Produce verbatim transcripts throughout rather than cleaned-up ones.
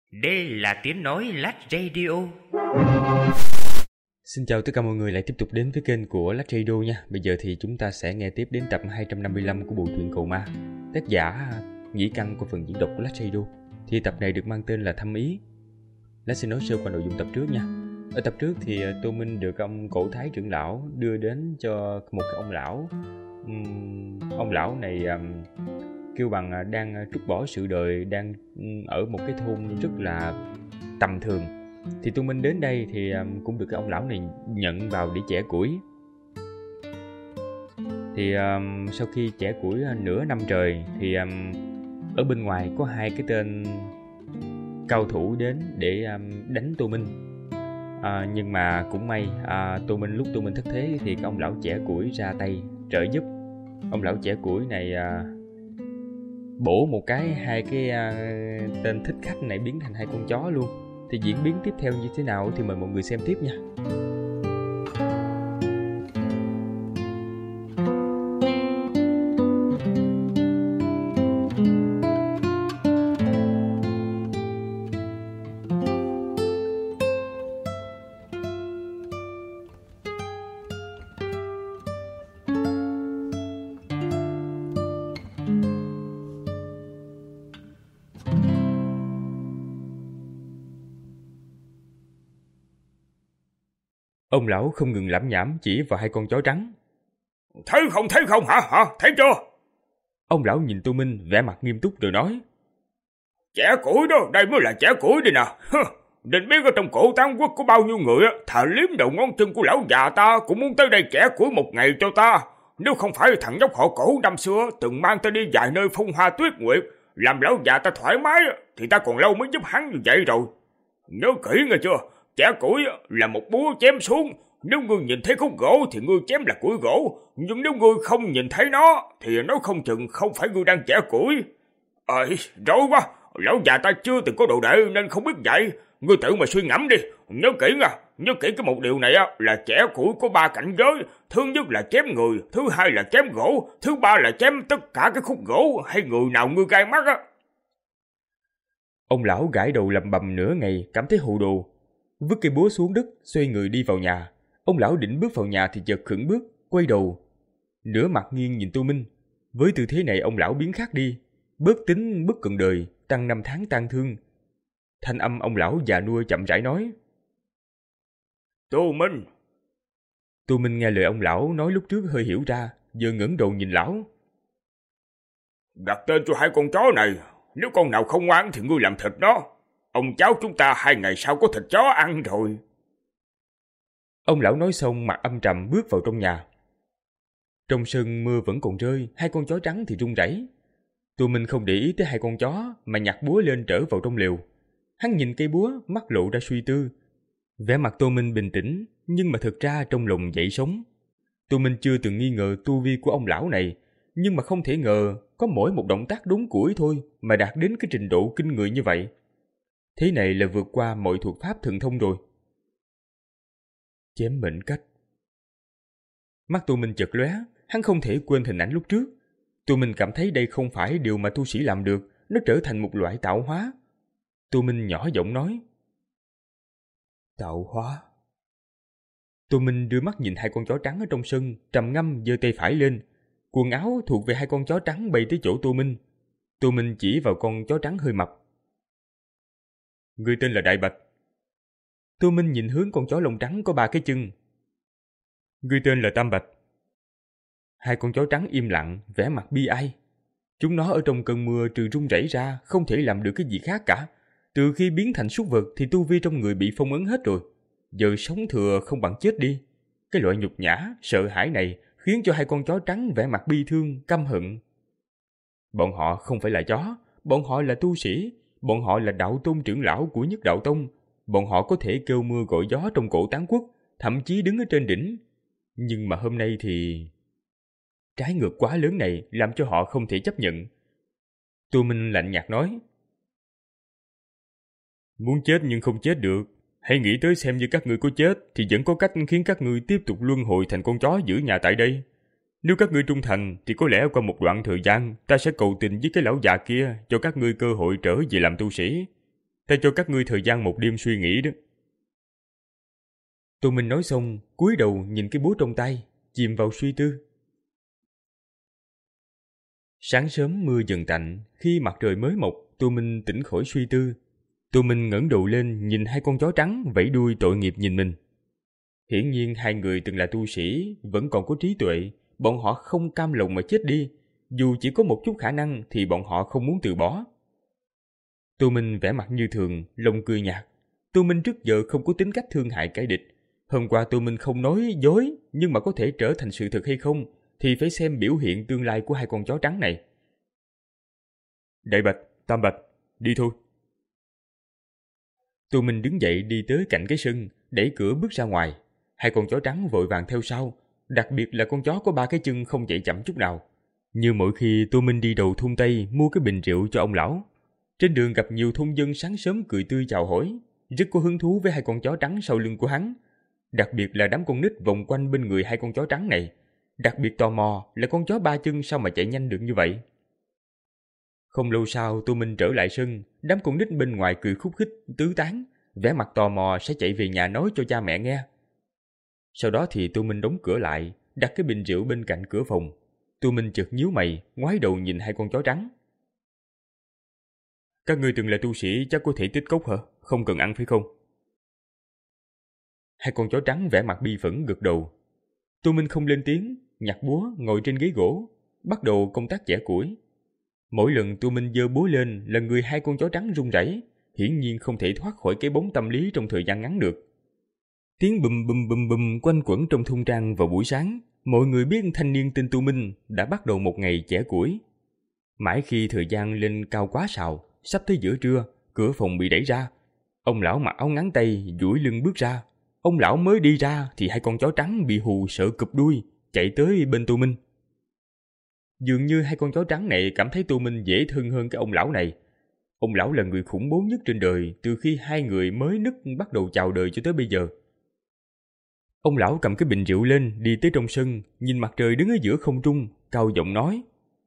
Đây là tiếng nói Lách Radio. Xin chào tất cả mọi người lại tiếp tục đến với kênh của Lách Radio nha. Bây giờ thì chúng ta sẽ nghe tiếp đến tập hai trăm năm mươi lăm của bộ truyện Cầu Ma, tác giả Nhĩ Căn của phần diễn đọc của Lách Radio. Thì tập này được mang tên là Thâm Ý. Lách sẽ nói sơ qua nội dung tập trước nha. Ở tập trước thì Tô Minh được ông Cổ Thái trưởng lão đưa đến cho một cái ông lão. Uhm, ông lão này um, kêu bằng đang trút bỏ sự đời, đang ở một cái thôn rất là tầm thường. Thì Tô Minh đến đây thì um, cũng được cái ông lão này nhận vào để chẻ củi. Thì um, sau khi chẻ củi nửa năm trời thì um, ở bên ngoài có hai cái tên cao thủ đến để um, đánh Tô Minh. À, nhưng mà cũng may à, Tô Minh lúc Tô Minh thất thế thì cái ông lão chẻ củi ra tay trợ giúp. Ông lão chẻ củi này à, bổ một cái hai cái à, tên thích khách này biến thành hai con chó luôn. Thì diễn biến tiếp theo như thế nào thì mời mọi người xem tiếp nha. Ông lão không ngừng lẩm nhẩm chỉ vào hai con chó trắng. Thấy không, thấy không hả, hả, thấy chưa? Ông lão nhìn Tô Minh vẻ mặt nghiêm túc rồi nói. Chẻ củi đó, đây mới là chẻ củi đây nè. Định biết ở trong cổ Tán Quốc có bao nhiêu người thà liếm đầu ngón chân của lão già ta cũng muốn tới đây chẻ củi một ngày cho ta. Nếu không phải thằng nhóc họ Cổ năm xưa từng mang ta đi vài nơi phong hoa tuyết nguyệt, làm lão già ta thoải mái, thì ta còn lâu mới giúp hắn như vậy rồi. Nhớ kỹ nghe chưa? Chẻ củi là một búa chém xuống. Nếu ngươi nhìn thấy khúc gỗ thì ngươi chém là củi gỗ. Nhưng nếu ngươi không nhìn thấy nó thì nó không chừng không phải ngươi đang chẻ củi. Ơi, rối quá. Lão già ta chưa từng có đồ đệ nên không biết vậy. Ngươi tự mà suy ngẫm đi. Nhớ kỹ nha. Nhớ kỹ cái một điều này là chẻ củi có ba cảnh giới. Thứ nhất là chém người. Thứ hai là chém gỗ. Thứ ba là chém tất cả cái khúc gỗ hay người nào ngươi gai mắt á. Ông lão gãi đầu lầm bầm nửa ngày cảm thấy hù đồ. Vứt cây búa xuống đất, xoay người đi vào nhà. Ông lão định bước vào nhà thì chợt khựng bước, quay đầu, nửa mặt nghiêng nhìn Tô Minh. Với tư thế này ông lão biến khác đi, bớt tính bất cận đời, tăng năm tháng tang thương. Thanh âm ông lão già nua chậm rãi nói. Tô Minh. Tô Minh nghe lời ông lão nói lúc trước hơi hiểu ra, giờ ngẩng đầu nhìn lão. Đặt tên cho hai con chó này, nếu con nào không ngoan thì ngươi làm thịt nó. Ông cháu chúng ta hai ngày sau có thịt chó ăn rồi. Ông lão nói xong mặt âm trầm bước vào trong nhà. Trong sân mưa vẫn còn rơi, hai con chó trắng thì run rẩy. Tô Minh không để ý tới hai con chó mà nhặt búa lên trở vào trong lều. Hắn nhìn cây búa, mắt lộ ra suy tư. Vẻ mặt Tô Minh bình tĩnh, nhưng mà thực ra trong lòng dậy sóng. Tô Minh chưa từng nghi ngờ tu vi của ông lão này, nhưng mà không thể ngờ có mỗi một động tác đốn củi thôi mà đạt đến cái trình độ kinh người như vậy. Thế này là vượt qua mọi thuật pháp thần thông rồi. Chém mệnh cách. Mắt Tô Minh chợt lóe, hắn không thể quên hình ảnh lúc trước. Tô Minh cảm thấy đây không phải điều mà tu sĩ làm được, nó trở thành một loại tạo hóa. Tô Minh nhỏ giọng nói. Tạo hóa. Tô Minh đưa mắt nhìn hai con chó trắng ở trong sân, trầm ngâm giơ tay phải lên. Quần áo thuộc về hai con chó trắng bay tới chỗ Tô Minh. Tô Minh chỉ vào con chó trắng hơi mập. Người tên là Đại Bạch. Tô Minh nhìn hướng con chó lông trắng có ba cái chân. Người tên là Tam Bạch. Hai con chó trắng im lặng, vẻ mặt bi ai. Chúng nó ở trong cơn mưa trừ run rẩy ra không thể làm được cái gì khác cả. Từ khi biến thành súc vật thì tu vi trong người bị phong ấn hết rồi. Giờ sống thừa không bằng chết đi. Cái loại nhục nhã, sợ hãi này khiến cho hai con chó trắng vẻ mặt bi thương, căm hận. Bọn họ không phải là chó, bọn họ là tu sĩ. Bọn họ là đạo tôn trưởng lão của Nhất Đạo Tông. Bọn họ có thể kêu mưa gọi gió trong cổ Tán Quốc, thậm chí đứng ở trên đỉnh. Nhưng mà hôm nay thì... Trái ngược quá lớn này làm cho họ không thể chấp nhận. Tô Minh lạnh nhạt nói. Muốn chết nhưng không chết được. Hãy nghĩ tới xem như các ngươi có chết thì vẫn có cách khiến các ngươi tiếp tục luân hồi thành con chó giữ nhà tại đây. Nếu các ngươi trung thành thì có lẽ qua một đoạn thời gian ta sẽ cầu tình với cái lão già kia cho các ngươi cơ hội trở về làm tu sĩ. Ta cho các ngươi thời gian một đêm suy nghĩ đó. Tô Minh nói xong, cúi đầu nhìn cái búa trong tay, chìm vào suy tư. Sáng sớm mưa dần tạnh, khi mặt trời mới mọc, Tô Minh tỉnh khỏi suy tư. Tô Minh ngẩng đầu lên nhìn hai con chó trắng vẫy đuôi tội nghiệp nhìn mình. Hiển nhiên hai người từng là tu sĩ, vẫn còn có trí tuệ, bọn họ không cam lòng mà chết đi. Dù chỉ có một chút khả năng thì bọn họ không muốn từ bỏ. Tô Minh vẻ mặt như thường, lòng cười nhạt. Tô Minh trước giờ không có tính cách thương hại kẻ địch. Hôm qua Tô Minh không nói dối, nhưng mà có thể trở thành sự thật hay không thì phải xem biểu hiện tương lai của hai con chó trắng này. Đại Bạch, Tam Bạch, đi thôi. Tô Minh đứng dậy đi tới cạnh cái sân, đẩy cửa bước ra ngoài. Hai con chó trắng vội vàng theo sau, đặc biệt là con chó có ba cái chân không chạy chậm chút nào. Như mỗi khi Tô Minh đi đầu thôn Tây mua cái bình rượu cho ông lão. Trên đường gặp nhiều thôn dân sáng sớm cười tươi chào hỏi, rất có hứng thú với hai con chó trắng sau lưng của hắn. Đặc biệt là đám con nít vòng quanh bên người hai con chó trắng này. Đặc biệt tò mò là con chó ba chân sao mà chạy nhanh được như vậy. Không lâu sau Tô Minh trở lại sân, đám con nít bên ngoài cười khúc khích, tứ tán, vẻ mặt tò mò sẽ chạy về nhà nói cho cha mẹ nghe. Sau đó thì Tô Minh đóng cửa lại, đặt cái bình rượu bên cạnh cửa phòng. Tô Minh chợt nhíu mày, ngoái đầu nhìn hai con chó trắng. Các ngươi từng là tu sĩ chắc có thể tích cốc hả? Không cần ăn phải không? Hai con chó trắng vẻ mặt bi phẫn gật đầu. Tô Minh không lên tiếng, nhặt búa ngồi trên ghế gỗ, bắt đầu công tác chẻ củi. Mỗi lần Tô Minh giơ búa lên là người hai con chó trắng run rẩy, hiển nhiên không thể thoát khỏi cái bóng tâm lý trong thời gian ngắn được. Tiếng bùm bùm bùm bùm quanh quẩn trong thôn trang vào buổi sáng. Mọi người biết thanh niên tên Tô Minh đã bắt đầu một ngày chẻ củi. Mãi khi thời gian lên cao quá sào, sắp tới giữa trưa, cửa phòng bị đẩy ra. Ông lão mặc áo ngắn tay, duỗi lưng bước ra. Ông lão mới đi ra thì hai con chó trắng bị hù sợ cụp đuôi, chạy tới bên Tô Minh. Dường như hai con chó trắng này cảm thấy Tô Minh dễ thương hơn cái ông lão này. Ông lão là người khủng bố nhất trên đời từ khi hai người mới nứt bắt đầu chào đời cho tới bây giờ. Ông lão cầm cái bình rượu lên, đi tới trong sân, nhìn mặt trời đứng ở giữa không trung, cao giọng nói.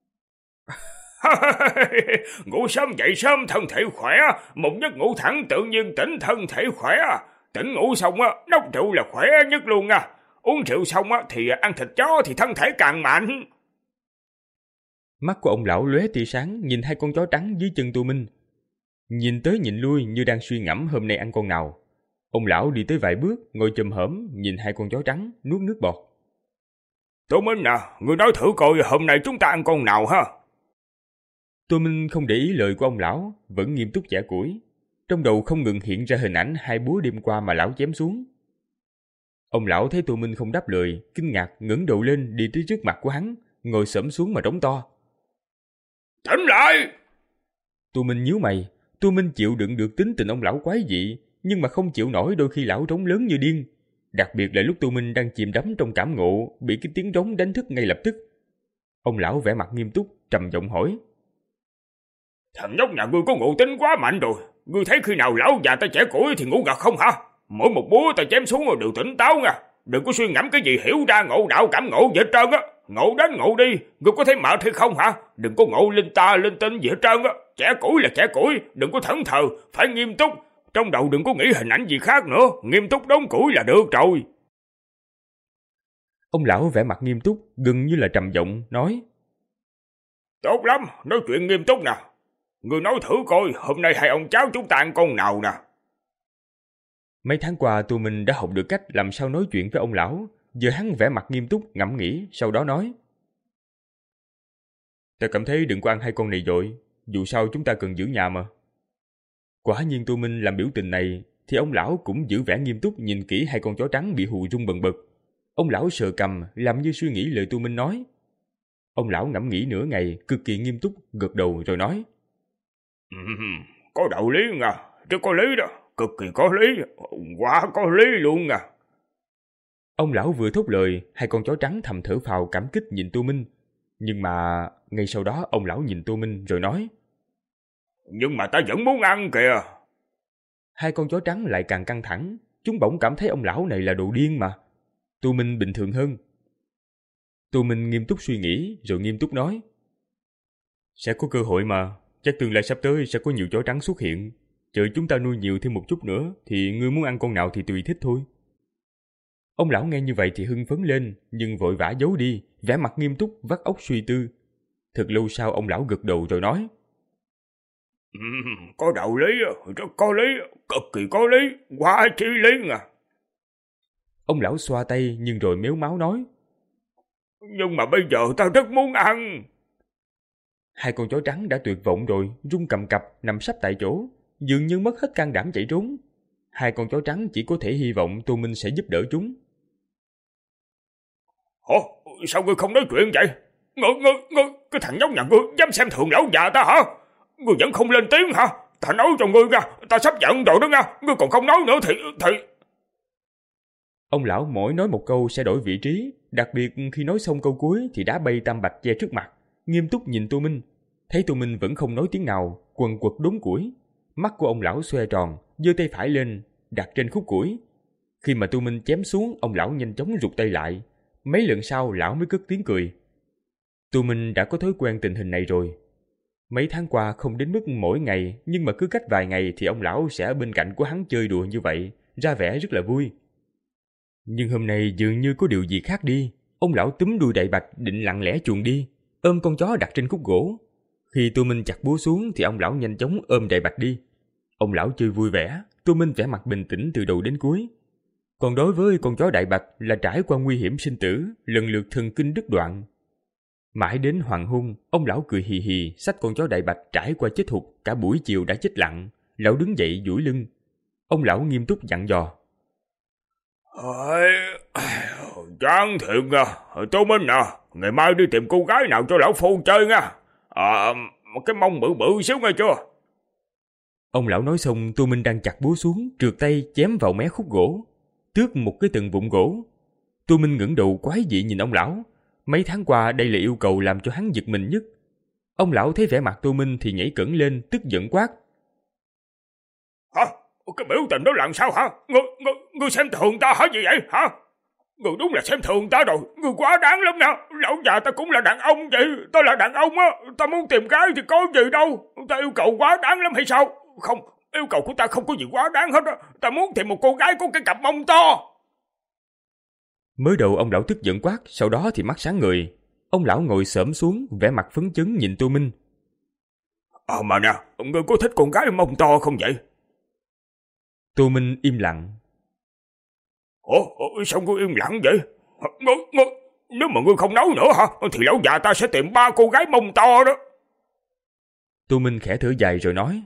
Ngủ sớm dậy sớm thân thể khỏe, một giấc ngủ thẳng tự nhiên tỉnh thân thể khỏe. Tỉnh ngủ xong á, nốc rượu là khỏe nhất luôn à. Uống rượu xong á thì ăn thịt chó thì thân thể càng mạnh. Mắt của ông lão lóe tia sáng nhìn hai con chó trắng dưới chân Tô Minh. Nhìn tới nhìn lui như đang suy ngẫm hôm nay ăn con nào. Ông lão đi tới vài bước, ngồi chồm hổm nhìn hai con chó trắng, nuốt nước bọt. Tô Minh à, ngươi nói thử coi hôm nay chúng ta ăn con nào ha? Tô Minh không để ý lời của ông lão, vẫn nghiêm túc chẻ củi. Trong đầu không ngừng hiện ra hình ảnh hai búa đêm qua mà lão chém xuống. Ông lão thấy Tô Minh không đáp lời, kinh ngạc ngẩng đầu lên đi tới trước mặt của hắn, ngồi xổm xuống mà trống to. Tỉnh lại! Tô Minh nhíu mày. Tô Minh chịu đựng được tính tình ông lão quái dị, nhưng mà không chịu nổi đôi khi lão trống lớn như điên. Đặc biệt là lúc Tô Minh đang chìm đắm trong cảm ngộ, bị cái tiếng trống đánh thức ngay lập tức. Ông lão vẻ mặt nghiêm túc, trầm giọng hỏi. Thằng nhóc nhà ngươi có ngộ tính quá mạnh rồi. Ngươi thấy khi nào lão già ta chẻ củi thì ngủ gật không hả? Mỗi một búa ta chém xuống rồi đều tỉnh táo nha. Đừng có suy ngẫm cái gì hiểu ra ngộ đạo cảm ngộ gì hết trơn á. Ngộ đến ngộ đi, ngươi có thấy mệt hay không hả? Đừng có ngộ linh ta linh tinh gì hết trơn á. Chẻ củi là chẻ củi, đừng có thẫn thờ, phải nghiêm túc. Trong đầu đừng có nghĩ hình ảnh gì khác nữa, nghiêm túc đốn củi là được rồi. Ông lão vẻ mặt nghiêm túc, gần như là trầm giọng nói. Tốt lắm, nói chuyện nghiêm túc nè. Ngươi nói thử coi, hôm nay hai ông cháu chúng ta ăn con nào nè. Mấy tháng qua tụi mình đã học được cách làm sao nói chuyện với ông lão. Giờ hắn vẻ mặt nghiêm túc, ngẫm nghĩ, sau đó nói. Ta cảm thấy đừng có ăn hai con này vội, dù sao chúng ta cần giữ nhà mà. Quả nhiên Tô Minh làm biểu tình này, thì ông lão cũng giữ vẻ nghiêm túc nhìn kỹ hai con chó trắng bị hù rung bần bật. Ông lão sờ cằm, làm như suy nghĩ lời Tô Minh nói. Ông lão ngẫm nghĩ nửa ngày, cực kỳ nghiêm túc, gật đầu rồi nói. Uhm, có đạo lý nha, chứ có lý đó, cực kỳ có lý, quá có lý luôn nha. Ông lão vừa thốt lời, hai con chó trắng thầm thở phào cảm kích nhìn Tô Minh. Nhưng mà ngay sau đó ông lão nhìn Tô Minh rồi nói. Nhưng mà ta vẫn muốn ăn kìa. Hai con chó trắng lại càng căng thẳng, chúng bỗng cảm thấy ông lão này là đồ điên mà. Tô Minh bình thường hơn. Tô Minh nghiêm túc suy nghĩ rồi nghiêm túc nói. Sẽ có cơ hội mà, chắc tương lai sắp tới sẽ có nhiều chó trắng xuất hiện. Chờ chúng ta nuôi nhiều thêm một chút nữa, thì ngươi muốn ăn con nào thì tùy thích thôi. Ông lão nghe như vậy thì hưng phấn lên, nhưng vội vã giấu đi, vẻ mặt nghiêm túc vắt óc suy tư. Thật lâu sau ông lão gật đầu rồi nói: uhm, Có đạo lý, rất có lý, cực kỳ có lý, quá chí lý à. Ông lão xoa tay nhưng rồi mếu máo nói: Nhưng mà bây giờ ta rất muốn ăn. Hai con chó trắng đã tuyệt vọng rồi, run cầm cập nằm sấp tại chỗ, dường như mất hết can đảm chạy trốn. Hai con chó trắng chỉ có thể hy vọng Tô Minh sẽ giúp đỡ chúng. Ồ, sao ngươi không nói chuyện vậy? Ngươi, ngươi, ngươi, cái thằng nhóc nhà ngươi dám xem thường lão già ta hả? Ngươi vẫn không lên tiếng hả? Ta nói cho ngươi nha, ta sắp giận rồi đó nha, ngươi còn không nói nữa thì... thì... Ông lão mỗi nói một câu sẽ đổi vị trí, đặc biệt khi nói xong câu cuối thì đá bay tam bạch che trước mặt, nghiêm túc nhìn Tô Minh. Thấy Tô Minh vẫn không nói tiếng nào, quần quật đốn củi. Mắt của ông lão xoe tròn, giơ tay phải lên, đặt trên khúc củi. Khi mà Tô Minh chém xuống, ông lão nhanh chóng rụt tay lại. Mấy lần sau lão mới cất tiếng cười. Tô Minh đã có thói quen tình hình này rồi. Mấy tháng qua không đến mức mỗi ngày, nhưng mà cứ cách vài ngày thì ông lão sẽ ở bên cạnh của hắn chơi đùa như vậy, ra vẻ rất là vui. Nhưng hôm nay dường như có điều gì khác đi. Ông lão túm đuôi đại bạch định lặng lẽ chuồn đi, ôm con chó đặt trên khúc gỗ. Khi Tô Minh chặt búa xuống thì ông lão nhanh chóng ôm đại bạch đi. Ông lão chơi vui vẻ, Tô Minh vẻ mặt bình tĩnh từ đầu đến cuối. Còn đối với con chó đại bạch là trải qua nguy hiểm sinh tử, lần lượt thần kinh đứt đoạn. Mãi đến hoàng hôn, ông lão cười hì hì xách con chó đại bạch trải qua chết hụt, cả buổi chiều đã chết lặng. Lão đứng dậy duỗi lưng. Ông lão nghiêm túc dặn dò: Ôi, chán thiệt à, Tô Minh à, ngày mai đi tìm cô gái nào cho lão phu chơi nha. À, cái mông bự bự xíu nghe chưa? Ông lão nói xong, Tô Minh đang chặt búa xuống, trượt tay chém vào mé khúc gỗ, tước một cái từng vụn gỗ. Tô Minh ngẩng đầu quái dị nhìn ông lão. Mấy tháng qua đây là yêu cầu làm cho hắn giật mình nhất. Ông lão thấy vẻ mặt Tô Minh thì nhảy cẫng lên, tức giận quát: Hả? Cái biểu tình đó làm sao hả? Ngươi, ngươi, ngươi xem thường ta hả gì vậy hả? Ngươi đúng là xem thường ta rồi, ngươi quá đáng lắm nè. Lão già ta cũng là đàn ông vậy, ta là đàn ông á, ta muốn tìm gái thì có gì đâu. Ta yêu cầu quá đáng lắm hay sao? Không, yêu cầu của ta không có gì quá đáng hết á. Ta muốn tìm một cô gái có cái cặp mông to. Mới đầu ông lão tức giận quát, sau đó thì mắt sáng người. Ông lão ngồi xổm xuống, vẻ mặt phấn chấn nhìn Tô Minh. Ờ mà nè, ngươi có thích con gái mông to không vậy? Tô Minh im lặng. Ủa, sao ngươi im lặng vậy? Ngươi, ngươi, nếu mà ngươi không nói nữa hả, thì lão già ta sẽ tìm ba cô gái mông to đó. Tô Minh khẽ thở dài rồi nói: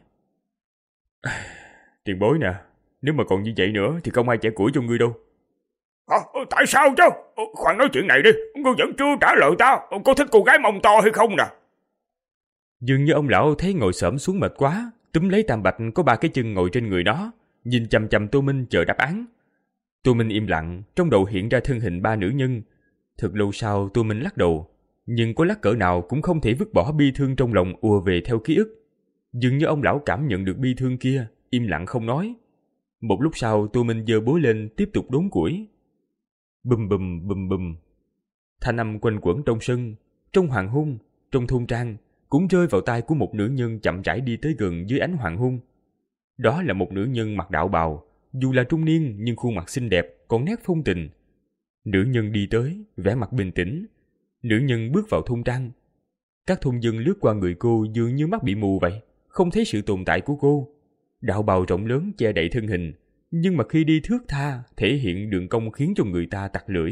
Tiền bối nè, nếu mà còn như vậy nữa thì không ai chẻ củi cho ngươi đâu. Hả? Tại sao chứ? Khoan nói chuyện này đi, ngươi vẫn chưa trả lời ta, có thích cô gái mông to hay không nè? Dường như ông lão thấy ngồi xổm xuống mệt quá, túm lấy tam bạch có ba cái chân ngồi trên người đó, nhìn chằm chằm Tô Minh chờ đáp án. Tô Minh im lặng, trong đầu hiện ra thân hình ba nữ nhân. Thật lâu sau Tô Minh lắc đầu, nhưng có lắc cỡ nào cũng không thể vứt bỏ bi thương trong lòng ùa về theo ký ức. Dường như ông lão cảm nhận được bi thương kia, im lặng không nói. Một lúc sau Tô Minh giơ búa lên tiếp tục đốn củi. Bùm bùm bùm bùm. Thanh âm quanh quẩn trong sân, trong hoàng hôn, trong thôn trang, cũng rơi vào tai của một nữ nhân chậm rãi đi tới gần dưới ánh hoàng hôn. Đó là một nữ nhân mặc đạo bào, dù là trung niên nhưng khuôn mặt xinh đẹp, còn nét phong tình. Nữ nhân đi tới, vẻ mặt bình tĩnh. Nữ nhân bước vào thôn trang. Các thôn dân lướt qua người cô dường như mắt bị mù vậy, không thấy sự tồn tại của cô. Đạo bào rộng lớn che đậy thân hình, nhưng mà khi đi thướt tha, thể hiện đường cong khiến cho người ta tặc lưỡi.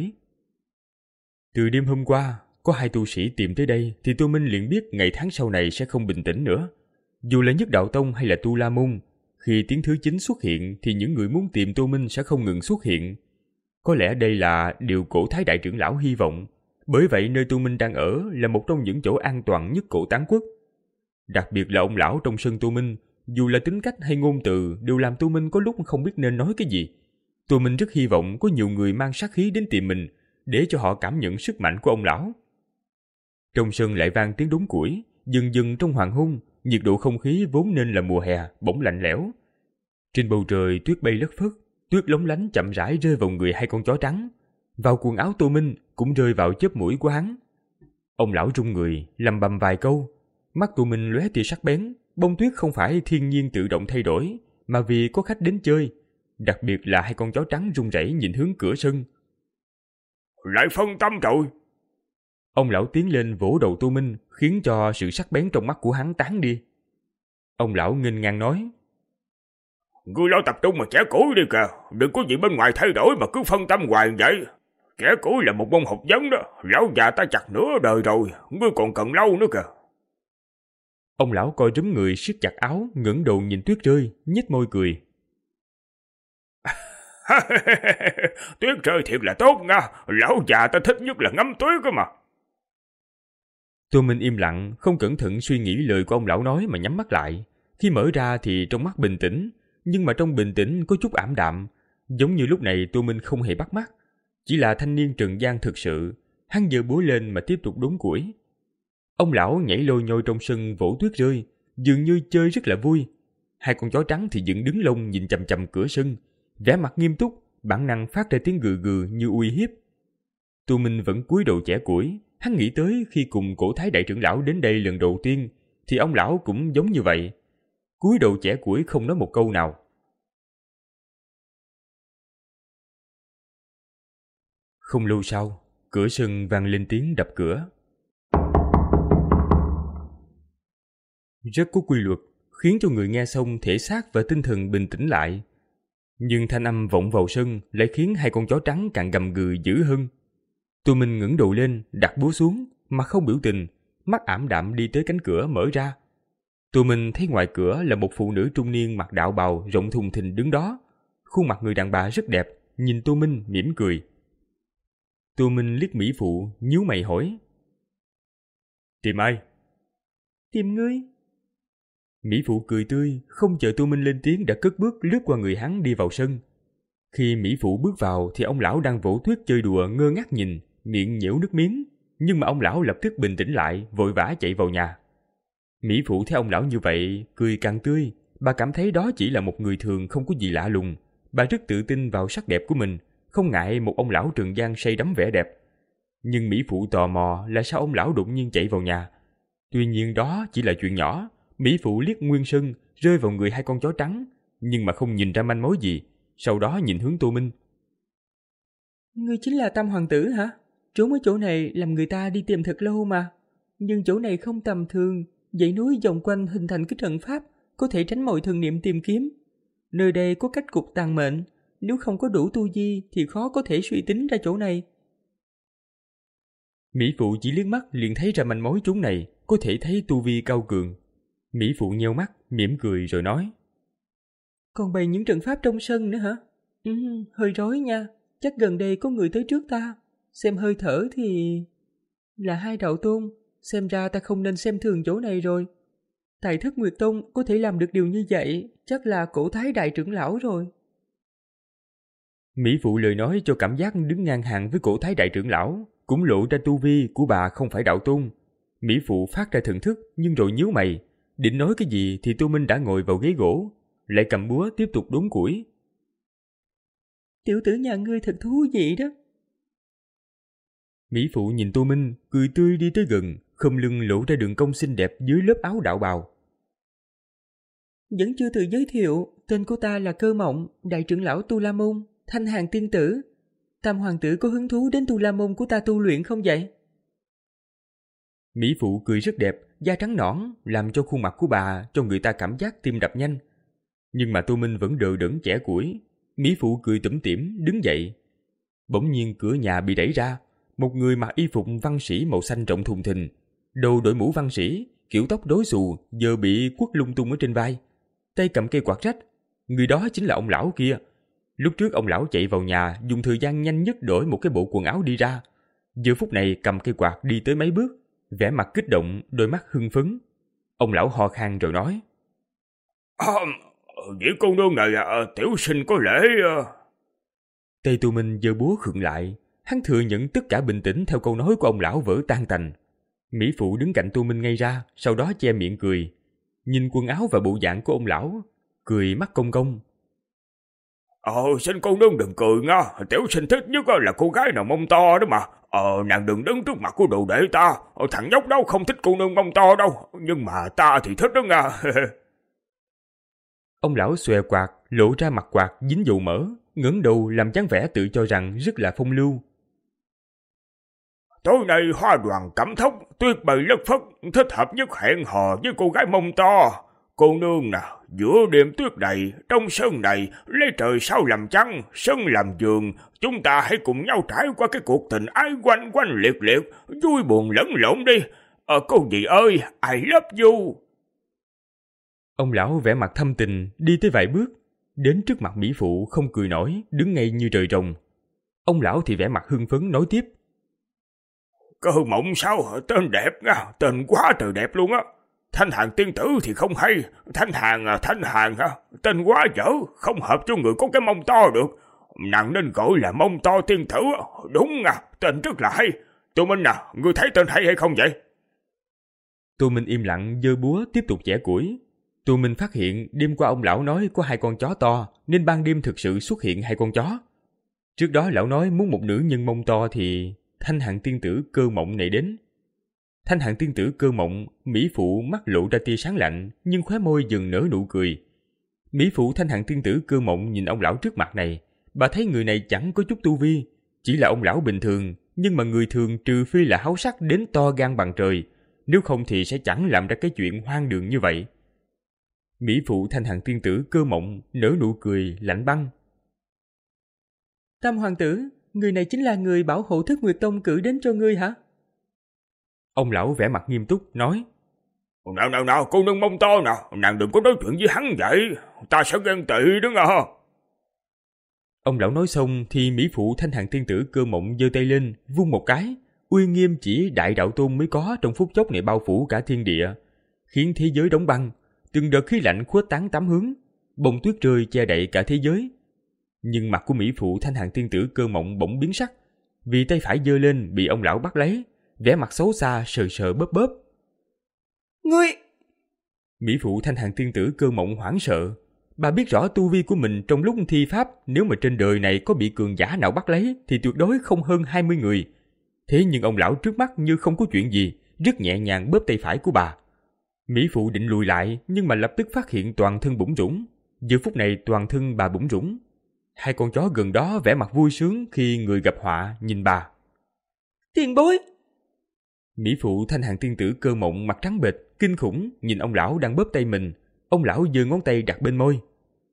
Từ đêm hôm qua, có hai tu sĩ tìm tới đây thì Tô Minh liền biết ngày tháng sau này sẽ không bình tĩnh nữa. Dù là Nhất Đạo Tông hay là Tu La Môn, khi tiếng thứ chín xuất hiện thì những người muốn tìm Tô Minh sẽ không ngừng xuất hiện. Có lẽ đây là điều cổ Thái Đại trưởng lão hy vọng, bởi vậy nơi Tô Minh đang ở là một trong những chỗ an toàn nhất cổ Tán Quốc. Đặc biệt là ông lão trong sân Tô Minh, dù là tính cách hay ngôn từ đều làm Tô Minh có lúc không biết nên nói cái gì. Tô Minh rất hy vọng có nhiều người mang sát khí đến tìm mình, để cho họ cảm nhận sức mạnh của ông lão. Trong sân lại vang tiếng đốn củi, dần dần trong hoàng hôn, nhiệt độ không khí vốn nên là mùa hè bỗng lạnh lẽo. Trên bầu trời tuyết bay lất phất, tuyết lóng lánh chậm rãi rơi vào người hai con chó trắng, vào quần áo Tô Minh cũng rơi vào chớp mũi của hắn. Ông lão run người, lầm bầm vài câu, mắt Tô Minh lóe tia sắc bén. Bông tuyết không phải thiên nhiên tự động thay đổi, mà vì có khách đến chơi, đặc biệt là hai con chó trắng run rẩy nhìn hướng cửa sân. Lại phân tâm rồi. Ông lão tiến lên vỗ đầu Tô Minh, khiến cho sự sắc bén trong mắt của hắn tán đi. Ông lão nghênh ngang nói: Ngươi lo tập trung mà chẻ củi đi kìa, đừng có gì bên ngoài thay đổi mà cứ phân tâm hoài vậy. Chẻ củi là một môn học vấn đó, lão già ta chặt nửa đời rồi, ngươi còn cần lâu nữa kìa. Ông lão coi rúm người siết chặt áo, ngẩng đầu nhìn tuyết rơi, nhếch môi cười. Tuyết rơi thiệt là tốt nha, lão già ta thích nhất là ngắm tuyết cơ mà. Tô Minh im lặng, không cẩn thận suy nghĩ lời của ông lão nói mà nhắm mắt lại. Khi mở ra thì trong mắt bình tĩnh, nhưng mà trong bình tĩnh có chút ảm đạm, giống như lúc này Tô Minh không hề bắt mắt, chỉ là thanh niên Trần Gian thực sự. Hắn giơ búa lên mà tiếp tục đốn củi. Ông lão nhảy lôi nhôi trong sân vỗ tuyết rơi, dường như chơi rất là vui. Hai con chó trắng thì dựng đứng lông nhìn chằm chằm cửa sân, vẻ mặt nghiêm túc, bản năng phát ra tiếng gừ gừ như uy hiếp. Tô Minh vẫn cúi đầu chẻ củi. Hắn nghĩ tới khi cùng Cổ Thái đại trưởng lão đến đây lần đầu tiên thì ông lão cũng giống như vậy, cúi đầu chẻ củi không nói một câu nào. Không lâu sau, cửa sân vang lên tiếng đập cửa. Rất có quy luật, khiến cho người nghe xong thể xác và tinh thần bình tĩnh lại. Nhưng thanh âm vọng vào sân lại khiến hai con chó trắng càng gầm gừ dữ hơn. Tô Minh ngẩng đầu lên, đặt búa xuống, mà không biểu tình, mắt ảm đạm đi tới cánh cửa mở ra. Tô Minh thấy ngoài cửa là một phụ nữ trung niên mặc đạo bào rộng thùng thình đứng đó. Khuôn mặt người đàn bà rất đẹp, nhìn Tô Minh mỉm cười. Tô Minh liếc mỹ phụ, nhíu mày hỏi: Tìm ai? Tìm ngươi. Mỹ phụ cười tươi, không chờ Tô Minh lên tiếng đã cất bước lướt qua người hắn đi vào sân. Khi mỹ phụ bước vào thì ông lão đang vỗ tuyết chơi đùa ngơ ngác nhìn, miệng nhễu nước miếng, nhưng mà ông lão lập tức bình tĩnh lại, vội vã chạy vào nhà. Mỹ phụ thấy ông lão như vậy, cười càng tươi, bà cảm thấy đó chỉ là một người thường không có gì lạ lùng. Bà rất tự tin vào sắc đẹp của mình, không ngại một ông lão Trần Gian say đắm vẻ đẹp. Nhưng mỹ phụ tò mò là sao ông lão đột nhiên chạy vào nhà. Tuy nhiên đó chỉ là chuyện nhỏ. Mỹ phụ liếc nguyên sân, rơi vào người hai con chó trắng, nhưng mà không nhìn ra manh mối gì, sau đó nhìn hướng Tô Minh. Ngươi chính là Tam Hoàng tử hả? Trốn ở chỗ này làm người ta đi tìm thật lâu mà. Nhưng chỗ này không tầm thường, dãy núi vòng quanh hình thành cái trận pháp, có thể tránh mọi thần niệm tìm kiếm. Nơi đây có cách cục tàn mệnh, nếu không có đủ tu vi thì khó có thể suy tính ra chỗ này. Mỹ phụ chỉ liếc mắt liền thấy ra manh mối chúng này, có thể thấy tu vi cao cường. Mỹ phụ nheo mắt, mỉm cười rồi nói: Còn bày những trận pháp trong sân nữa hả? Ừ, hơi rối nha, chắc gần đây có người tới trước ta. Xem hơi thở thì... Là hai đạo tôn, xem ra ta không nên xem thường chỗ này rồi. Tại Thất Nguyệt Tông có thể làm được điều như vậy, chắc là Cổ Thái đại trưởng lão rồi. Mỹ phụ lời nói cho cảm giác đứng ngang hàng với Cổ Thái đại trưởng lão, cũng lộ ra tu vi của bà không phải đạo tôn. Mỹ phụ phát ra thần thức nhưng rồi nhíu mày, định nói cái gì thì Tô Minh đã ngồi vào ghế gỗ, lại cầm búa tiếp tục đốn củi. Tiểu tử nhà ngươi thật thú vị đó. Mỹ phụ nhìn Tô Minh, cười tươi đi tới gần, khom lưng lộ ra đường cong xinh đẹp dưới lớp áo đạo bào. Vẫn chưa tự giới thiệu, tên của ta là Cơ Mộng, đại trưởng lão Tu La Môn, Thanh Hàn tiên tử. Tam hoàng tử có hứng thú đến Tu La Môn của ta tu luyện không vậy? Mỹ phụ cười rất đẹp, da trắng nõn, làm cho khuôn mặt của bà cho người ta cảm giác tim đập nhanh. Nhưng mà Tô Minh vẫn đờ đẫn chẻ củi. Mỹ phụ cười tủm tỉm đứng dậy. Bỗng nhiên cửa nhà bị đẩy ra, một người mặc y phục văn sĩ màu xanh rộng thùng thình, đầu đội mũ văn sĩ, kiểu tóc rối xù giờ bị quất lung tung ở trên vai, tay cầm cây quạt rách. Người đó chính là ông lão kia. Lúc trước ông lão chạy vào nhà dùng thời gian nhanh nhất đổi một cái bộ quần áo đi ra, giờ phút này cầm cây quạt đi tới mấy bước, vẻ mặt kích động, đôi mắt hưng phấn. Ông lão ho khan rồi nói: À, vị cô nương này à, tiểu sinh có lễ... À... Tây Tô Minh giơ búa khựng lại, hắn thừa nhận tất cả bình tĩnh theo câu nói của ông lão vỡ tan tành. Mỹ phụ đứng cạnh Tô Minh ngay ra, sau đó che miệng cười, nhìn quần áo và bộ dạng của ông lão, cười mắt cong cong. Ờ, xin cô nương đừng cười nha, tiểu sinh thích nhất là cô gái nào mông to đó mà. Ờ, nàng đừng đứng trước mặt của đồ đệ ta, thằng nhóc đâu không thích cô nương mông to đâu, nhưng mà ta thì thích đó nha. Ông lão xòe quạt, lộ ra mặt quạt dính dầu mỡ, ngẩng đầu làm dáng vẻ tự cho rằng rất là phong lưu. Tối nay hoa đoàn cẩm thốc, tuyết bày lất phất, thích hợp nhất hẹn hò với cô gái mông to. Cô nương nè, giữa đêm tuyết đầy, trong sân này, lấy trời sao làm trăng, sân làm giường, chúng ta hãy cùng nhau trải qua cái cuộc tình ái quanh quanh liệt liệt, vui buồn lẫn lộn đi. Ờ, cô dì ơi, I love you. Ông lão vẻ mặt thâm tình, đi tới vài bước, đến trước mặt mỹ phụ không cười nổi, đứng ngay như trời trồng. Ông lão thì vẻ mặt hưng phấn nói tiếp. Cơ mộng sao, tên đẹp nha, tên quá trời đẹp luôn á. Thanh Hàn tiên tử thì không hay, Thanh Hàn à, Thanh Hàn hả, tên quá dở, không hợp cho người có cái mông to được. Nàng nên gọi là mông to tiên tử, đúng à, tên rất là hay. Tô Minh à, ngươi thấy tên hay hay không vậy? Tô Minh im lặng giơ búa tiếp tục chẻ củi. Tô Minh phát hiện đêm qua ông lão nói có hai con chó to, nên ban đêm thực sự xuất hiện hai con chó. Trước đó lão nói muốn một nữ nhân mông to thì Thanh Hàn tiên tử Cơ Mộng này đến. Thanh Hàn tiên tử Cơ Mộng, mỹ phụ mắt lộ ra tia sáng lạnh, nhưng khóe môi dần nở nụ cười. Mỹ phụ Thanh Hàn tiên tử Cơ Mộng nhìn ông lão trước mặt này, bà thấy người này chẳng có chút tu vi, chỉ là ông lão bình thường, nhưng mà người thường trừ phi là háo sắc đến to gan bằng trời, nếu không thì sẽ chẳng làm ra cái chuyện hoang đường như vậy. Mỹ phụ Thanh Hàn tiên tử Cơ Mộng nở nụ cười lạnh băng. Tam hoàng tử, người này chính là người bảo hộ Thức Nguyệt Tông cử đến cho ngươi hả? Ông lão vẻ mặt nghiêm túc nói. Nào nào nào, cô nương mông to nào, nàng đừng có nói chuyện với hắn vậy, ta sẽ ghen tị đó nghe. Ông lão nói xong thì mỹ phụ Thanh Hàn tiên tử Cơ Mộng giơ tay lên, vung một cái, uy nghiêm chỉ đại đạo tôn mới có trong phút chốc này bao phủ cả thiên địa, khiến thế giới đóng băng, từng đợt khí lạnh khuếch tán tám hướng, bông tuyết rơi che đậy cả thế giới. Nhưng mặt của mỹ phụ Thanh Hàn tiên tử Cơ Mộng bỗng biến sắc, vì tay phải giơ lên bị ông lão bắt lấy, vẻ mặt xấu xa sờ sờ bóp bóp. Ngươi! Mỹ phụ Thanh Hàn tiên tử Cơ Mộng hoảng sợ. Bà biết rõ tu vi của mình trong lúc thi pháp, nếu mà trên đời này có bị cường giả nào bắt lấy thì tuyệt đối không hơn hai mươi người. Thế nhưng ông lão trước mắt như không có chuyện gì, rất nhẹ nhàng bóp tay phải của bà. Mỹ phụ định lùi lại, nhưng mà lập tức phát hiện toàn thân bủn rủn. Giờ phút này toàn thân bà bủn rủn. Hai con chó gần đó vẻ mặt vui sướng khi người gặp họa nhìn bà. Tiền bối! Mỹ phụ Thanh Hàn tiên tử Cơ Mộng mặt trắng bệch, kinh khủng nhìn ông lão đang bóp tay mình. Ông lão giơ ngón tay đặt bên môi.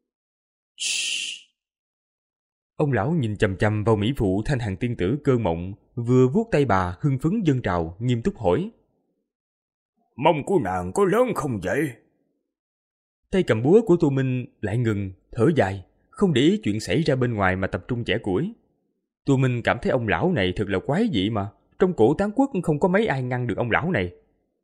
Ông lão nhìn chằm chằm vào mỹ phụ Thanh Hàn tiên tử Cơ Mộng, vừa vuốt tay bà hưng phấn dâng trào, nghiêm túc hỏi. Mông của nàng có lớn không vậy? Tay cầm búa của Tô Minh lại ngừng, thở dài, không để ý chuyện xảy ra bên ngoài mà tập trung chẻ củi. Tô Minh cảm thấy ông lão này thật là quái dị mà, trong cổ Tán Quốc không có mấy ai ngăn được ông lão này.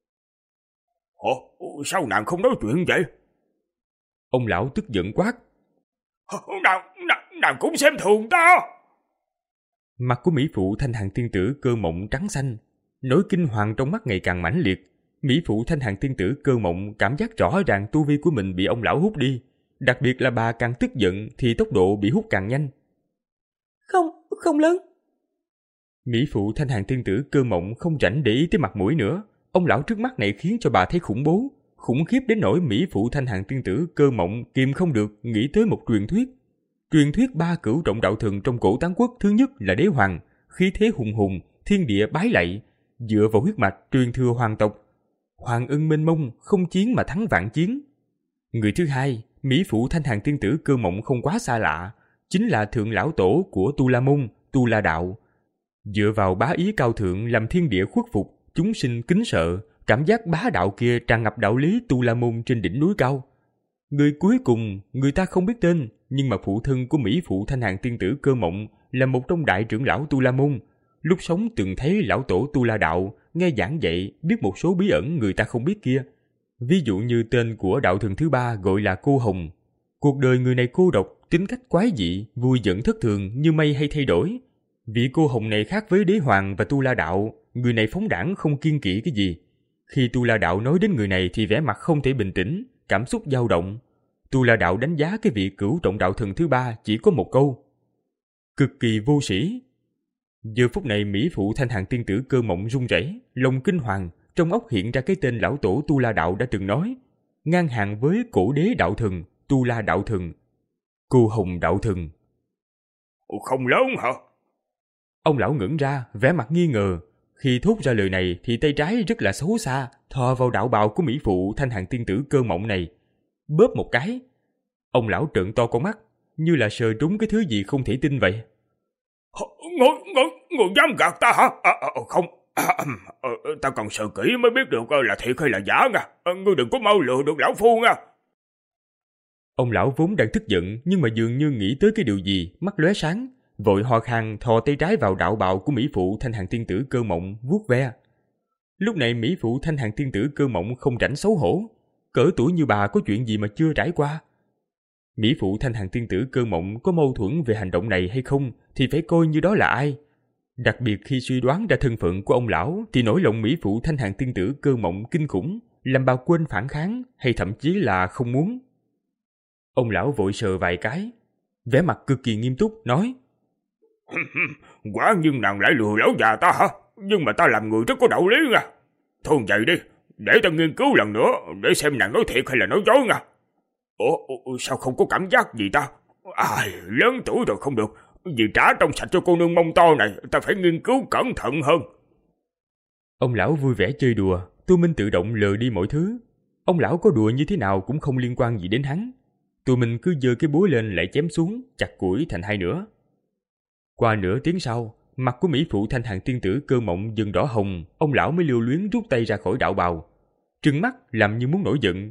Ồ, sao nàng không nói chuyện vậy? Ông lão tức giận quát. Nàng, nàng, nàng cũng xem thường ta. Mặt của mỹ phụ Thanh Hàn tiên tử Cơ Mộng trắng xanh, nỗi kinh hoàng trong mắt ngày càng mãnh liệt. Mỹ phụ Thanh Hàn tiên tử Cơ Mộng cảm giác rõ ràng tu vi của mình bị ông lão hút đi, đặc biệt là bà càng tức giận thì tốc độ bị hút càng nhanh. Không, không lớn. Mỹ phụ Thanh Hàn tiên tử Cơ Mộng không rảnh để ý tới mặt mũi nữa. Ông lão trước mắt này khiến cho bà thấy khủng bố, khủng khiếp đến nỗi mỹ phụ Thanh Hàn tiên tử Cơ Mộng kìm không được nghĩ tới một truyền thuyết. Truyền thuyết ba cửu trọng đạo thần trong cổ Tán Quốc, thứ nhất là đế hoàng, khí thế hùng hùng, thiên địa bái lạy, dựa vào huyết mạch truyền thừa hoàng tộc, hoàng ân mênh mông, không chiến mà thắng vạn chiến. Người thứ hai, mỹ phụ Thanh Hàn tiên tử Cơ Mộng không quá xa lạ, chính là thượng lão tổ của Tu La Môn, Tu La Đạo. Dựa vào bá ý cao thượng làm thiên địa khuất phục, chúng sinh kính sợ, cảm giác bá đạo kia tràn ngập đạo lý Tu La Môn trên đỉnh núi cao. Người cuối cùng, người ta không biết tên, nhưng mà phụ thân của mỹ phụ Thanh Hàn tiên tử Cơ Mộng là một trong đại trưởng lão Tu La Môn. Lúc sống từng thấy lão tổ Tu La Đạo, nghe giảng dạy, biết một số bí ẩn người ta không biết kia. Ví dụ như tên của đạo thần thứ ba gọi là Cô Hồng. Cuộc đời người này cô độc, tính cách quái dị, vui giận thất thường như mây hay thay đổi. Vị Cô Hồng này khác với đế hoàng và Tu La Đạo, người này phóng đãng không kiêng kỵ cái gì. Khi Tu La Đạo nói đến người này thì vẻ mặt không thể bình tĩnh, cảm xúc dao động. Tu La Đạo đánh giá cái vị cửu trọng đạo thần thứ ba chỉ có một câu: cực kỳ vô sĩ. Giờ phút này mỹ phụ Thanh Hàn tiên tử Cơ Mộng run rẩy, lòng kinh hoàng, trong óc hiện ra cái tên lão tổ Tu La Đạo đã từng nói, ngang hàng với cổ đế đạo thần, Tu La đạo thần, Cô Hồng đạo thần. Không lớn hả? Ông lão ngẩng ra, vẻ mặt nghi ngờ. Khi thốt ra lời này thì tay trái rất là xấu xa, thò vào đạo bào của mỹ phụ Thanh Hàn tiên tử Cơ Mộng này, bóp một cái. Ông lão trợn to con mắt, như là sờ trúng cái thứ gì không thể tin vậy. Người, người, người dám gạt ta hả? À, à, không, à, à, ta còn sợ kỹ mới biết được là thiệt hay là giả nha. À, ngươi đừng có mau lừa được lão phu nha. Ông lão vốn đang tức giận, nhưng mà dường như nghĩ tới cái điều gì, mắt lóe sáng, vội ho khan thò tay trái vào đạo bào của mỹ phụ Thanh Hàn tiên tử Cơ Mộng vuốt ve. Lúc này mỹ phụ Thanh Hàn tiên tử Cơ Mộng không rảnh xấu hổ, cỡ tuổi như bà có chuyện gì mà chưa trải qua. Mỹ phụ Thanh Hàn tiên tử Cơ Mộng có mâu thuẫn về hành động này hay không thì phải coi như đó là ai. Đặc biệt khi suy đoán ra thân phận của ông lão thì nỗi lòng mỹ phụ Thanh Hàn tiên tử Cơ Mộng kinh khủng, làm bà quên phản kháng hay thậm chí là không muốn. Ông lão vội sờ vài cái, vẻ mặt cực kỳ nghiêm túc nói: Quả nhiên nàng lại lừa lão già ta hả? Nhưng mà ta làm người rất có đạo lý nha. Thôi vậy đi, để ta nghiên cứu lần nữa để xem nàng nói thiệt hay là nói dối nha. Ủa, ủa sao không có cảm giác gì ta? Ai, lớn tuổi rồi không được. Vì trả trong sạch cho cô nương mông to này, ta phải nghiên cứu cẩn thận hơn. Ông lão vui vẻ chơi đùa, Tô Minh tự động lờ đi mọi thứ. Ông lão có đùa như thế nào cũng không liên quan gì đến hắn. Tô Minh cứ giơ cái búa lên lại chém xuống, chặt củi thành hai nửa. Qua nửa tiếng sau, mặt của mỹ phụ Thanh Hàn tiên tử Cơ Mộng dần đỏ hồng, ông lão mới lưu luyến rút tay ra khỏi đạo bào, trừng mắt làm như muốn nổi giận.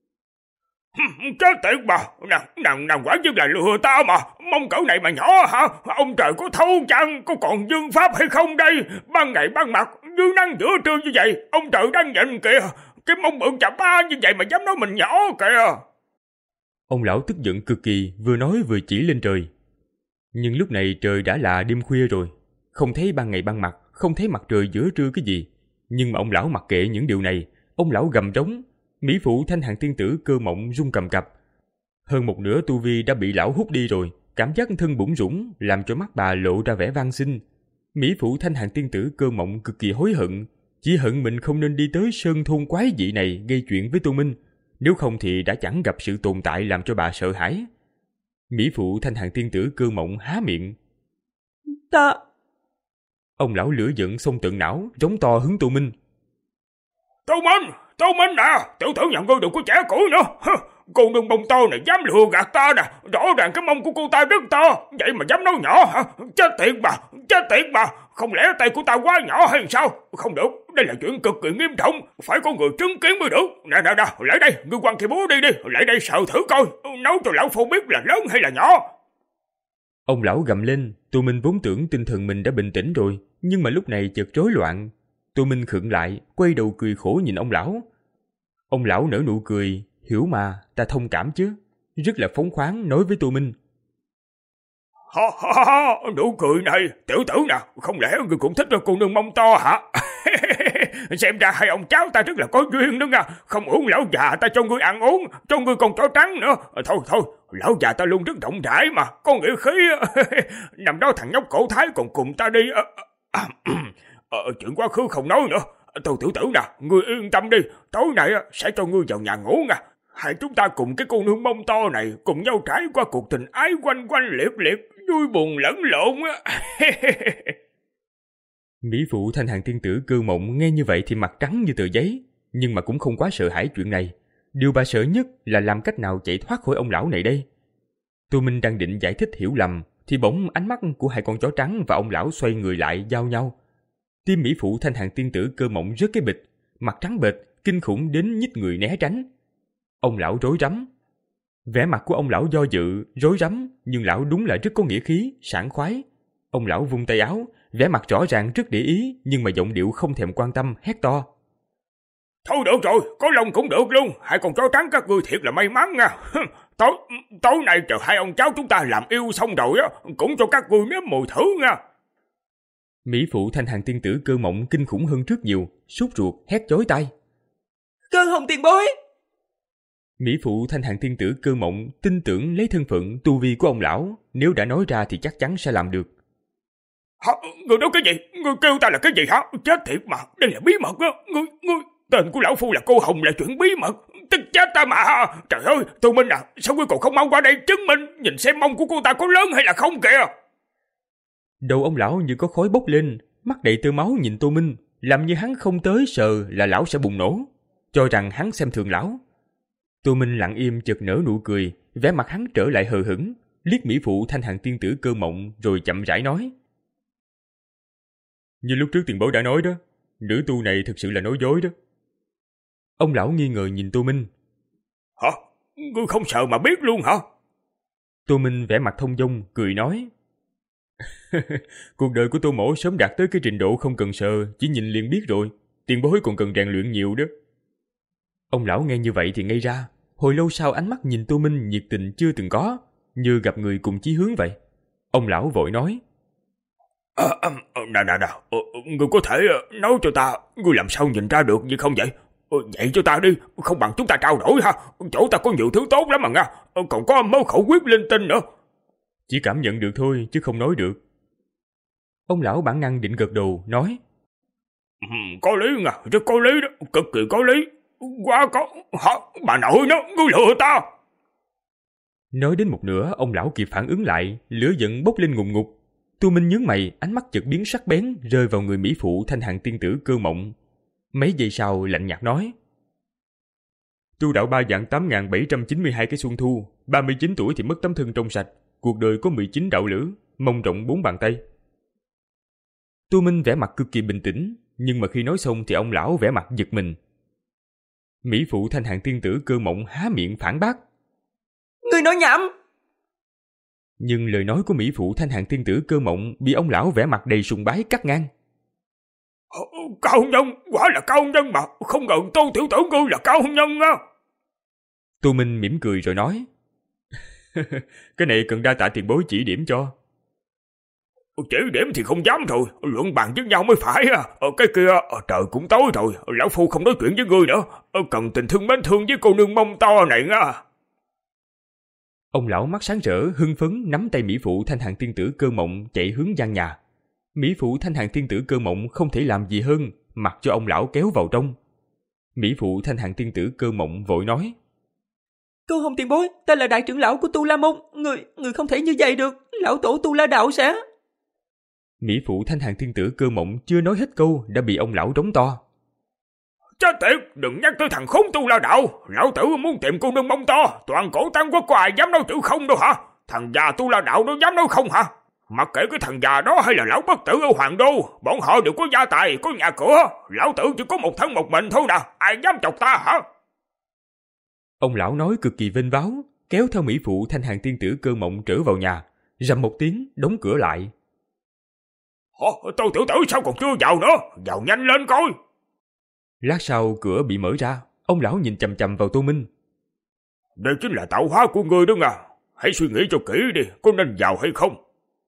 Chết tiệt bà, nàng, nàng, nàng quả nhiên là lừa ta mà, mông cỡ này mà nhỏ hả? Ông trời có thấu chăng, có còn dương pháp hay không đây? Ban ngày ban mặt, dưới nắng giữa trưa như vậy, ông trời đang nhìn kìa, cái mông bự chà ba như vậy mà dám nói mình nhỏ kìa. Ông lão tức giận cực kỳ, vừa nói vừa chỉ lên trời. Nhưng lúc này trời đã là đêm khuya rồi, không thấy ban ngày ban mặt, không thấy mặt trời giữa trưa cái gì. Nhưng mà ông lão mặc kệ những điều này, ông lão gầm trống. Mỹ phụ Thanh Hàn tiên tử Cơ Mộng run cầm cập. Hơn một nửa tu vi đã bị lão hút đi rồi, cảm giác thân bủn rủn làm cho mắt bà lộ ra vẻ van xin. Mỹ phụ Thanh Hàn tiên tử Cơ Mộng cực kỳ hối hận, chỉ hận mình không nên đi tới sơn thôn quái dị này gây chuyện với Tô Minh, nếu không thì đã chẳng gặp sự tồn tại làm cho bà sợ hãi. Mỹ phụ Thanh Hàn tiên tử Cơ Mộng há miệng. Ta... Ông lão lửa giận xông tận não, rống to hướng Tô Minh. Tô Minh, Tô Minh nè, tiểu tử nhà ngươi đừng có trẻ củi nữa. Cô nương bông to này dám lừa gạt ta nè, rõ ràng cái mông của cô ta rất to, vậy mà dám nói nhỏ hả? Chết tiệt bà, chết tiệt bà, không lẽ tay của ta quá nhỏ hay sao? Không được, đây là chuyện cực kỳ nghiêm trọng, phải có người chứng kiến mới được. Nè nè nè, lại đây, ngươi quăng cái búa đi đi, lại đây sợ thử coi, nấu cho lão phu biết là lớn hay là nhỏ. Ông lão gầm lên. Tô Minh vốn tưởng tinh thần mình đã bình tĩnh rồi, nhưng mà lúc này chợt rối loạn. Tô Minh khựng lại, quay đầu cười khổ nhìn ông lão. Ông lão nở nụ cười, hiểu mà, ta thông cảm chứ. Rất là phóng khoáng nói với Tô Minh. Ha ha ha, nụ cười này, tiểu tử nè, không lẽ ngươi cũng thích cô nương mông to hả? Xem ra hai ông cháu ta rất là có duyên đó nha, không uống lão già ta cho ngươi ăn uống, cho ngươi con chó trắng nữa. Thôi thôi, lão già ta luôn rất rộng rãi mà, có nghĩa khí. Nằm đó thằng nhóc cổ thái còn cùng ta đi. À, à, à, chuyện quá khứ không nói nữa. Tôi tiểu tử nè, ngươi yên tâm đi, tối nay sẽ cho ngươi vào nhà ngủ nha. Hai chúng ta cùng cái cô nương mông to này cùng nhau trải qua cuộc tình ái quanh quanh liệt liệt, vui buồn lẫn lộn á. Mỹ phụ Thanh Hàn tiên tử Cơ Mộng nghe như vậy thì mặt trắng như tờ giấy, nhưng mà cũng không quá sợ hãi chuyện này. Điều bà sợ nhất là làm cách nào chạy thoát khỏi ông lão này đây. Tô Minh đang định giải thích hiểu lầm thì bỗng ánh mắt của hai con chó trắng và ông lão xoay người lại giao nhau. Tim Mỹ phụ Thanh Hàn tiên tử Cơ Mộng rớt cái bịch, mặt trắng bệch, kinh khủng đến nhích người né tránh. Ông lão rối rắm. Vẻ mặt của ông lão do dự, rối rắm, nhưng lão đúng là rất có nghĩa khí, sảng khoái. Ông lão vung tay áo, vẻ mặt rõ ràng rất để ý, nhưng mà giọng điệu không thèm quan tâm, hét to. Thôi được rồi, có lòng cũng được luôn, hai con chó trắng các ngươi thiệt là may mắn nha. Tối, tối nay chờ hai ông cháu chúng ta làm yêu xong rồi á, cũng cho các ngươi nếm mùi thử nha. Mỹ phụ Thanh Hàn tiên tử Cơ Mộng kinh khủng hơn trước nhiều, sốt ruột, hét chói tai. Cơ Hồng tiền bối! Mỹ phụ Thanh Hàn tiên tử Cơ Mộng tin tưởng lấy thân phận tu vi của ông lão, nếu đã nói ra thì chắc chắn sẽ làm được. Hả? Người nói cái gì? Người kêu ta là cái gì hả? Chết thiệt mà, đây là bí mật á. Người, người, tên của lão phu là Cô Hồng là chuyện bí mật. tức chết ta mà. Trời ơi, Tô Minh à, sao ngươi còn không mau qua đây chứng minh, nhìn xem mông của cô ta có lớn hay là không kìa. Đầu ông lão như có khói bốc lên, mắt đầy tơ máu nhìn Tô Minh, làm như hắn không tới sờ là lão sẽ bùng nổ, cho rằng hắn xem thường lão. Tô Minh lặng im chợt nở nụ cười, vẻ mặt hắn trở lại hờ hững, liếc mỹ phụ Thanh Hàn tiên tử Cơ Mộng rồi chậm rãi nói: Như lúc trước tiền bối đã nói đó, nữ tu này thực sự là nói dối đó. Ông lão nghi ngờ nhìn Tô Minh. Hả? Ngươi không sợ mà biết luôn hả? Tô Minh vẻ mặt thông dong cười nói: Cuộc đời của Tô mỗ sớm đạt tới cái trình độ không cần sợ, chỉ nhìn liền biết rồi, tiền bối còn cần rèn luyện nhiều đó. Ông lão nghe như vậy thì ngây ra, hồi lâu sau ánh mắt nhìn Tô Minh nhiệt tình chưa từng có, như gặp người cùng chí hướng vậy. Ông lão vội nói: À, à, nè nè nè, ngươi có thể nói cho ta, ngươi làm sao nhìn ra được như không vậy? Dạy cho ta đi, không bằng chúng ta trao đổi ha, chỗ ta có nhiều thứ tốt lắm mà nha, còn có mẫu khẩu quyết linh tinh nữa. Chỉ cảm nhận được thôi chứ không nói được. Ông lão bản năng định gật đầu nói: ừ, Có lý nha, rất có lý đó, cực kỳ có lý. Quá có, hả, bà nội nó, ngươi lừa ta. Nói đến một nửa, ông lão kịp phản ứng lại, lửa giận bốc lên ngùn ngụt. Tô Minh nhướng mày, ánh mắt chợt biến sắc bén, rơi vào người mỹ phụ Thanh Hàn tiên tử Cơ Mộng. Mấy giây sau lạnh nhạt nói: Tu đạo ba vạn tám nghìn bảy trăm chín mươi hai cái xuân thu, ba mươi chín tuổi thì mất tấm thân trong sạch, cuộc đời có mười chín đạo lữ, mông rộng bốn bàn tay. Tô Minh vẻ mặt cực kỳ bình tĩnh, nhưng mà khi nói xong thì ông lão vẻ mặt giật mình. Mỹ phụ Thanh Hàn tiên tử Cơ Mộng há miệng phản bác: Ngươi nói nhảm! Nhưng lời nói của mỹ phụ Thanh Hàn tiên tử Cơ Mộng bị ông lão vẻ mặt đầy sùng bái cắt ngang. Cao nhân, quả là cao nhân mà, không ngờ Tô tiểu tử ngươi là cao nhân á. Tô Minh mỉm cười rồi nói: Cái này cần đa tạ tiền bối chỉ điểm cho. Chỉ điểm thì không dám rồi, luận bàn với nhau mới phải à. Cái kia, trời cũng tối rồi, lão phu không nói chuyện với ngươi nữa, cần tình thương mến thương với cô nương mông to này nha. Ông lão mắt sáng rỡ, hưng phấn nắm tay mỹ phụ Thanh Hàn tiên tử Cơ Mộng chạy hướng gian nhà. Mỹ phụ Thanh Hàn tiên tử Cơ Mộng không thể làm gì hơn, mặc cho ông lão kéo vào trong. Mỹ phụ Thanh Hàn tiên tử Cơ Mộng vội nói: Cơ Hồng tiền bối, ta là đại trưởng lão của Tu La Môn, người người không thể như vậy được, lão tổ Tu La đạo sẽ. Mỹ phụ Thanh Hàn tiên tử Cơ Mộng chưa nói hết câu đã bị ông lão đóng to. Chết tiệt, đừng nhắc tới thằng khốn Tu La đạo, lão tử muốn tìm cô nương mông to, toàn cổ Tam Quốc có ai dám nói chữ không đâu hả? Thằng già Tu La đạo nó dám nói không hả? Mặc kệ cái thằng già đó hay là lão bất tử ở Hoàng Đô, bọn họ đều có gia tài, có nhà cửa, lão tử chỉ có một thân một mình thôi nè, ai dám chọc ta hả? Ông lão nói cực kỳ vênh váo, kéo theo mỹ phụ Thanh Hàn tiên tử Cơ Mộng trở vào nhà, rầm một tiếng đóng cửa lại. Ồ, Tô tiểu tử sao còn chưa vào nữa, vào nhanh lên coi. Lát sau cửa bị mở ra, ông lão nhìn chằm chằm vào Tô Minh. Đây chính là tạo hóa của ngươi đó nha, hãy suy nghĩ cho kỹ đi, có nên vào hay không.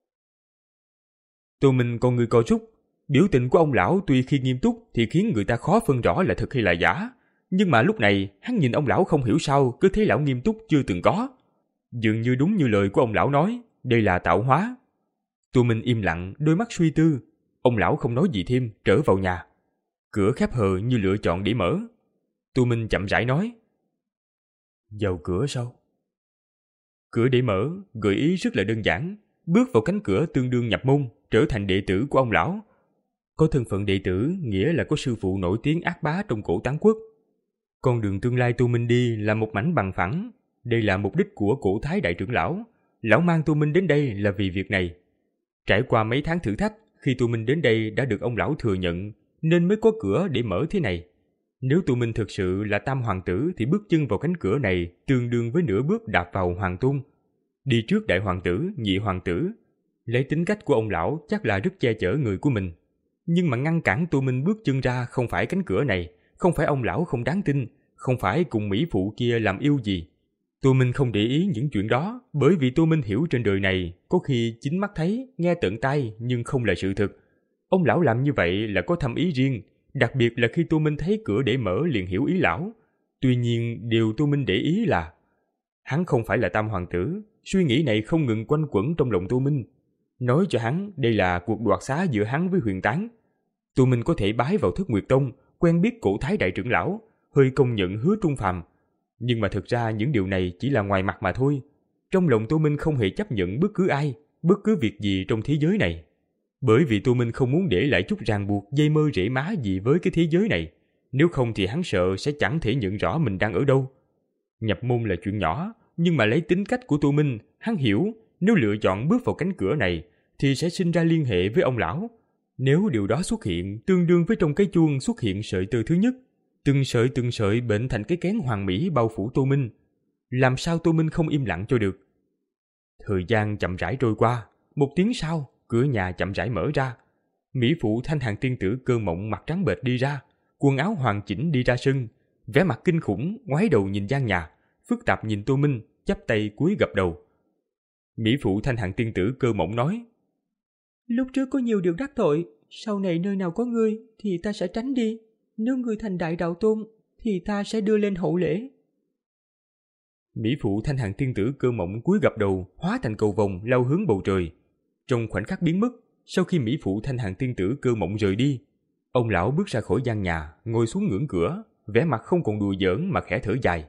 Tô Minh con người co rút, biểu tình của ông lão tuy khi nghiêm túc thì khiến người ta khó phân rõ là thật hay là giả, nhưng mà lúc này hắn nhìn ông lão không hiểu sao cứ thấy lão nghiêm túc chưa từng có. Dường như đúng như lời của ông lão nói, đây là tạo hóa. Tô Minh im lặng, đôi mắt suy tư. Ông lão không nói gì thêm, trở vào nhà. Cửa khép hờ như lựa chọn để mở. Tô Minh chậm rãi nói: Vào cửa sao? Cửa để mở, gợi ý rất là đơn giản. Bước vào cánh cửa tương đương nhập môn, trở thành đệ tử của ông lão. Có thân phận đệ tử nghĩa là có sư phụ nổi tiếng ác bá trong cổ Tán Quốc. Con đường tương lai Tô Minh đi là một mảnh bằng phẳng. Đây là mục đích của cổ Thái đại trưởng lão. Lão mang Tô Minh đến đây là vì việc này. Trải qua mấy tháng thử thách, khi Tô Minh đến đây đã được ông lão thừa nhận, nên mới có cửa để mở thế này. Nếu Tô Minh thực sự là tam hoàng tử thì bước chân vào cánh cửa này tương đương với nửa bước đạp vào hoàng tôn. Đi trước đại hoàng tử, nhị hoàng tử. Lấy tính cách của ông lão chắc là rất che chở người của mình. Nhưng mà ngăn cản Tô Minh bước chân ra không phải cánh cửa này, không phải ông lão không đáng tin, không phải cùng mỹ phụ kia làm yêu gì. Tô Minh không để ý những chuyện đó, bởi vì Tô Minh hiểu trên đời này có khi chính mắt thấy, nghe tận tai nhưng không là sự thật. Ông lão làm như vậy là có thâm ý riêng, đặc biệt là khi Tô Minh thấy cửa để mở liền hiểu ý lão. Tuy nhiên điều Tô Minh để ý là hắn không phải là tam hoàng tử. Suy nghĩ này không ngừng quanh quẩn trong lòng Tô Minh, nói cho hắn đây là cuộc đoạt xá giữa hắn với Huyền Tán. Tô Minh có thể bái vào Thất Nguyệt Tông, quen biết cổ Thái đại trưởng lão, hơi công nhận Hứa Trung Phàm, Nhưng mà thực ra những điều này chỉ là ngoài mặt mà thôi. Trong lòng Tô Minh không hề chấp nhận bất cứ ai, bất cứ việc gì trong thế giới này. Bởi vì Tô Minh không muốn để lại chút ràng buộc dây mơ rễ má gì với cái thế giới này. Nếu không thì hắn sợ sẽ chẳng thể nhận rõ mình đang ở đâu. Nhập môn là chuyện nhỏ, nhưng mà lấy tính cách của Tô Minh, hắn hiểu nếu lựa chọn bước vào cánh cửa này thì sẽ sinh ra liên hệ với ông lão. Nếu điều đó xuất hiện tương đương với trong cái chuông xuất hiện sợi tơ thứ nhất, từng sợi từng sợi bệnh thành cái kén hoàn mỹ bao phủ Tô Minh. Làm sao Tô Minh không im lặng cho được? Thời gian chậm rãi trôi qua, một tiếng sau, cửa nhà chậm rãi mở ra. Mỹ phụ Thanh Hàn tiên tử Cơ Mộng mặt trắng bệch đi ra, quần áo hoàn chỉnh đi ra sân, vẻ mặt kinh khủng, ngoái đầu nhìn gian nhà, phức tạp nhìn Tô Minh, chắp tay cúi gập đầu. Mỹ phụ Thanh Hàn tiên tử Cơ Mộng nói: Lúc trước có nhiều điều đắc tội, sau này nơi nào có ngươi thì ta sẽ tránh đi. Nếu ngươi thành đại đạo tôn thì ta sẽ đưa lên hậu lễ. Mỹ phụ Thanh Hàn tiên tử Cơ Mộng cúi gập đầu, hóa thành cầu vồng lao hướng bầu trời. Trong khoảnh khắc biến mất, sau khi Mỹ phụ Thanh Hàn tiên tử Cơ Mộng rời đi, ông lão bước ra khỏi gian nhà, ngồi xuống ngưỡng cửa, vẻ mặt không còn đùa giỡn mà khẽ thở dài.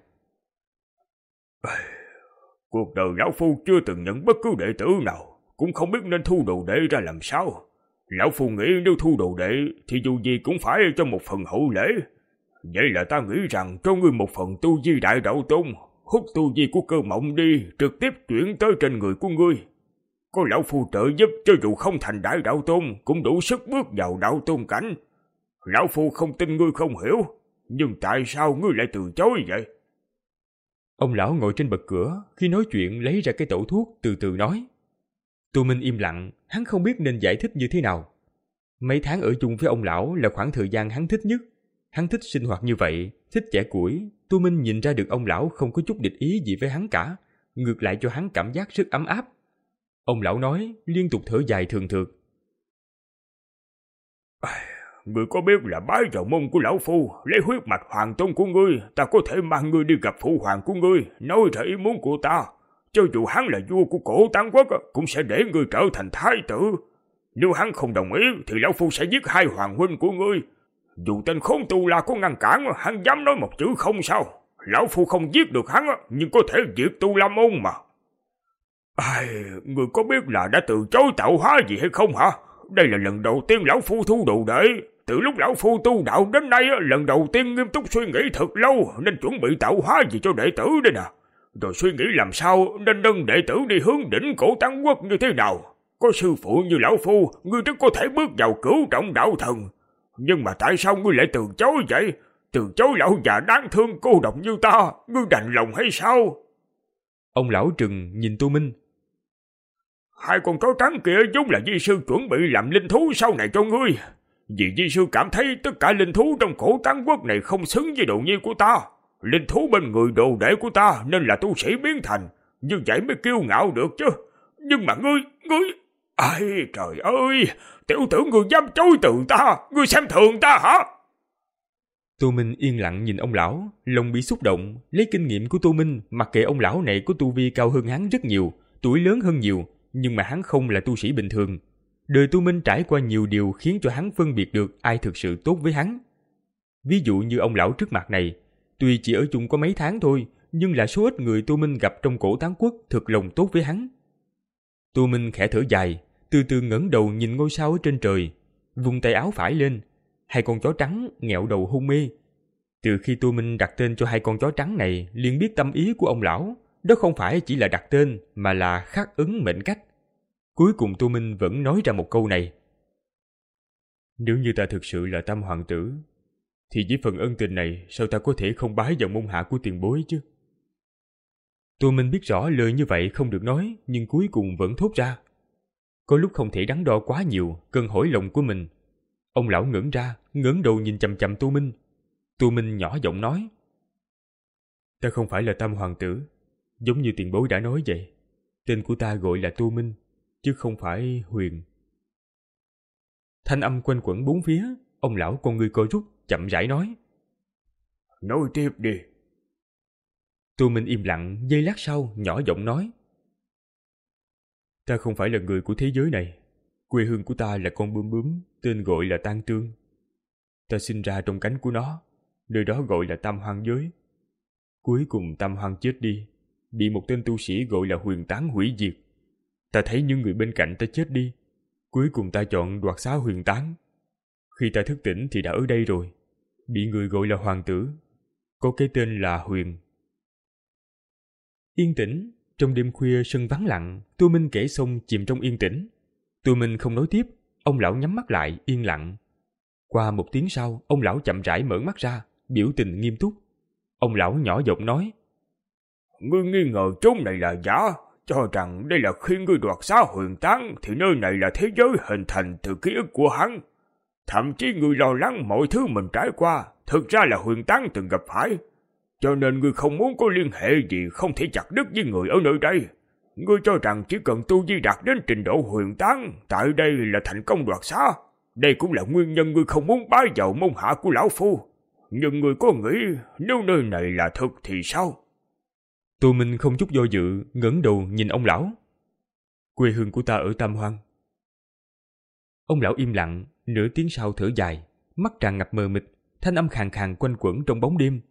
Cuộc đời lão phu chưa từng nhận bất cứ đệ tử nào, cũng không biết nên thu đồ đệ ra làm sao. Lão phu nghĩ nếu thu đồ đệ thì dù gì cũng phải cho một phần hậu lễ. Vậy là ta nghĩ rằng cho ngươi một phần tu vi đại đạo tôn, hút tu vi của Cơ Mộng đi, trực tiếp chuyển tới trên người của ngươi. Có lão phu trợ giúp, cho dù không thành đại đạo tôn cũng đủ sức bước vào đạo tôn cảnh. Lão phu không tin ngươi không hiểu, nhưng tại sao ngươi lại từ chối vậy? Ông lão ngồi trên bậc cửa, khi nói chuyện lấy ra cái tẩu thuốc, từ từ nói. Tô Minh im lặng, hắn không biết nên giải thích như thế nào. Mấy tháng ở chung với ông lão là khoảng thời gian hắn thích nhất. Hắn thích sinh hoạt như vậy, thích chẻ củi. Tô Minh nhìn ra được ông lão không có chút địch ý gì với hắn cả, ngược lại cho hắn cảm giác rất ấm áp. Ông lão nói, liên tục thở dài thường thượt. Ngươi có biết là bái vào môn của lão phu, lấy huyết mạch hoàng tôn của ngươi, ta có thể mang ngươi đi gặp phụ hoàng của ngươi, nói ra ý muốn của ta. Cho dù hắn là vua của cổ Tán Quốc, cũng sẽ để ngươi trở thành thái tử. Nếu hắn không đồng ý, thì lão phu sẽ giết hai hoàng huynh của ngươi. Dù tên khốn tu la có ngăn cản, hắn dám nói một chữ không sao. Lão phu không giết được hắn, nhưng có thể diệt Tu La Môn mà. Ai, ngươi có biết là đã từ chối tạo hóa gì hay không hả? Đây là lần đầu tiên lão phu thu đồ đệ. Từ lúc lão phu tu đạo đến nay, lần đầu tiên nghiêm túc suy nghĩ thật lâu nên chuẩn bị tạo hóa gì cho đệ tử đây nè. Rồi suy nghĩ làm sao nên nâng đệ tử đi hướng đỉnh cổ Tán Quốc như thế nào. Có sư phụ như lão phu, ngươi rất có thể bước vào cửu trọng đạo thần. Nhưng mà tại sao ngươi lại từ chối vậy? Từ chối lão già đáng thương cô độc như ta, ngươi đành lòng hay sao? Ông lão trừng nhìn Tô Minh. Hai con chó trắng kia vốn là di sư chuẩn bị làm linh thú sau này cho ngươi. Vì di sư cảm thấy tất cả linh thú trong cổ Tán Quốc này không xứng với độ nhi của ta. Linh thú bên người đồ đệ của ta nên là tu sĩ biến thành, như vậy mới kiêu ngạo được chứ. Nhưng mà ngươi, ngươi... Ai trời ơi, tiểu tử ngươi dám chối từ ta, ngươi xem thường ta hả? Tô Minh yên lặng nhìn ông lão, lòng bị xúc động. Lấy kinh nghiệm của Tô Minh, mặc kệ ông lão này có tu vi cao hơn hắn rất nhiều, tuổi lớn hơn nhiều, nhưng mà hắn không là tu sĩ bình thường. Đời Tô Minh trải qua nhiều điều khiến cho hắn phân biệt được ai thực sự tốt với hắn. Ví dụ như ông lão trước mặt này, tuy chỉ ở chung có mấy tháng thôi, nhưng là số ít người Tô Minh gặp trong cổ Tán Quốc thực lòng tốt với hắn. Tô Minh khẽ thở dài, từ từ ngẩng đầu nhìn ngôi sao ở trên trời, vùng tay áo phải lên, hai con chó trắng nghẹo đầu hôn mê. Từ khi Tô Minh đặt tên cho hai con chó trắng này, liền biết tâm ý của ông lão, đó không phải chỉ là đặt tên mà là khắc ứng mệnh cách. Cuối cùng Tô Minh vẫn nói ra một câu này. Nếu như ta thực sự là Tam hoàng tử, thì với phần ân tình này sao ta có thể không bái vào môn hạ của tiền bối chứ? Tô Minh biết rõ lời như vậy không được nói, nhưng cuối cùng vẫn thốt ra. Có lúc không thể đắn đo quá nhiều, cần hỏi lòng của mình. Ông lão ngẩng ra, ngẩng đầu nhìn chằm chằm Tô Minh. Tô Minh nhỏ giọng nói. Ta không phải là Tam hoàng tử, giống như tiền bối đã nói vậy. Tên của ta gọi là Tô Minh, chứ không phải Huyền. Thanh âm quanh quẩn bốn phía, ông lão con ngươi co rút, chậm rãi nói. Nói tiếp đi. Tô Minh im lặng, giây lát sau, nhỏ giọng nói. Ta không phải là người của thế giới này. Quê hương của ta là con bướm bướm, tên gọi là Tang Tương. Ta sinh ra trong cánh của nó, nơi đó gọi là Tam Hoang Giới. Cuối cùng Tam Hoang chết đi, bị một tên tu sĩ gọi là Huyền Tán hủy diệt. Ta thấy những người bên cạnh ta chết đi, cuối cùng ta chọn đoạt xá Huyền Tán. Khi ta thức tỉnh thì đã ở đây rồi, bị người gọi là hoàng tử, có cái tên là Huyền. Yên tĩnh, trong đêm khuya sân vắng lặng, Tô Minh kể xong chìm trong yên tĩnh. Tô Minh không nói tiếp, ông lão nhắm mắt lại, yên lặng. Qua một tiếng sau, ông lão chậm rãi mở mắt ra, biểu tình nghiêm túc. Ông lão nhỏ giọng nói: Ngươi nghi ngờ chốn này là giả, cho rằng đây là khi ngươi đoạt xá Huyền Tán thì nơi này là thế giới hình thành từ ký ức của hắn. Thậm chí ngươi lo lắng mọi thứ mình trải qua, thực ra là Huyền Tán từng gặp phải. Cho nên ngươi không muốn có liên hệ gì không thể chặt đứt với người ở nơi đây. Ngươi cho rằng chỉ cần tu vi đạt đến trình độ Huyền Tán, tại đây là thành công đoạt xá. Đây cũng là nguyên nhân ngươi không muốn bái vào môn hạ của lão phu. Nhưng ngươi có nghĩ nếu nơi này là thực thì sao? Tô Minh không chút do dự, ngẩng đầu nhìn ông lão. Quê hương của ta ở Tam Hoang. Ông lão im lặng, nửa tiếng sau thở dài, mắt tràn ngập mờ mịt, thanh âm khàn khàn quanh quẩn trong bóng đêm.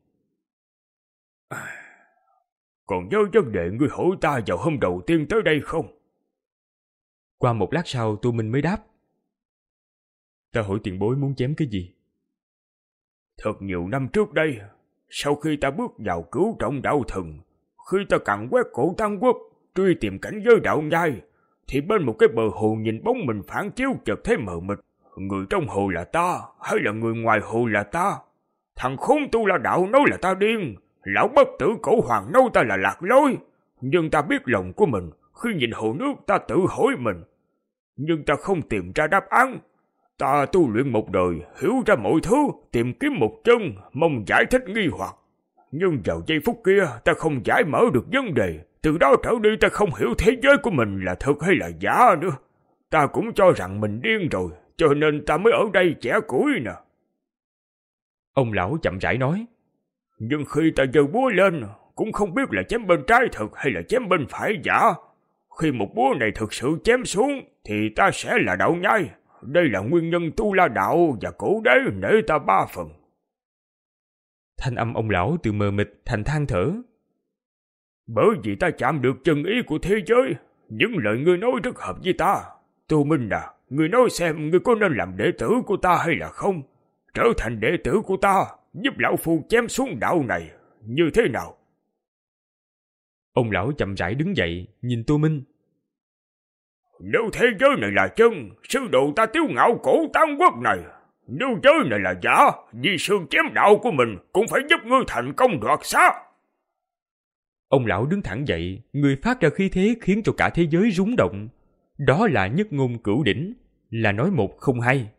Còn nhớ vấn đề ngươi hỏi ta vào hôm đầu tiên tới đây không? Qua một lát sau Tô Minh mới đáp. Ta hỏi tiền bối muốn chém cái gì? Thật nhiều năm trước đây, sau khi ta bước vào cứu trọng đạo thần, khi ta càn quét cổ Tam Quốc, truy tìm cảnh giới đạo nhai, thì bên một cái bờ hồ nhìn bóng mình phản chiếu chợt thấy mờ mịt. Người trong hồ là ta, hay là người ngoài hồ là ta? Thằng khốn Tu La Đạo nói là ta điên, lão bất tử cổ hoàng nói ta là lạc lối. Nhưng ta biết lòng của mình, khi nhìn hồ nước ta tự hỏi mình. Nhưng ta không tìm ra đáp án. Ta tu luyện một đời, hiểu ra mọi thứ, tìm kiếm một chân, mong giải thích nghi hoặc. Nhưng vào giây phút kia, ta không giải mở được vấn đề. Từ đó trở đi ta không hiểu thế giới của mình là thật hay là giả nữa. Ta cũng cho rằng mình điên rồi, cho nên ta mới ở đây chẻ củi nè. Ông lão chậm rãi nói. Nhưng khi ta giơ búa lên, cũng không biết là chém bên trái thật hay là chém bên phải giả. Khi một búa này thực sự chém xuống, thì ta sẽ là đạo nhai. Đây là nguyên nhân Tu La Đạo và cổ đế nể ta ba phần. Thanh âm ông lão từ mờ mịt thành than thở. Bởi vì ta chạm được chân ý của thế giới, những lời ngươi nói rất hợp với ta. Tô Minh à, ngươi nói xem ngươi có nên làm đệ tử của ta hay là không? Trở thành đệ tử của ta, giúp lão phu chém xuống đạo này, như thế nào? Ông lão chậm rãi đứng dậy, nhìn Tô Minh. Nếu thế giới này là chân, sư đồ ta Tiếu Ngạo cổ Tam Quốc này. Nếu giới này là giả, vì sư chém đạo của mình cũng phải giúp ngươi thành công đoạt xá. Ông lão đứng thẳng dậy, người phát ra khí thế khiến cho cả thế giới rúng động. Đó là nhất ngôn cửu đỉnh, là nói một không hai.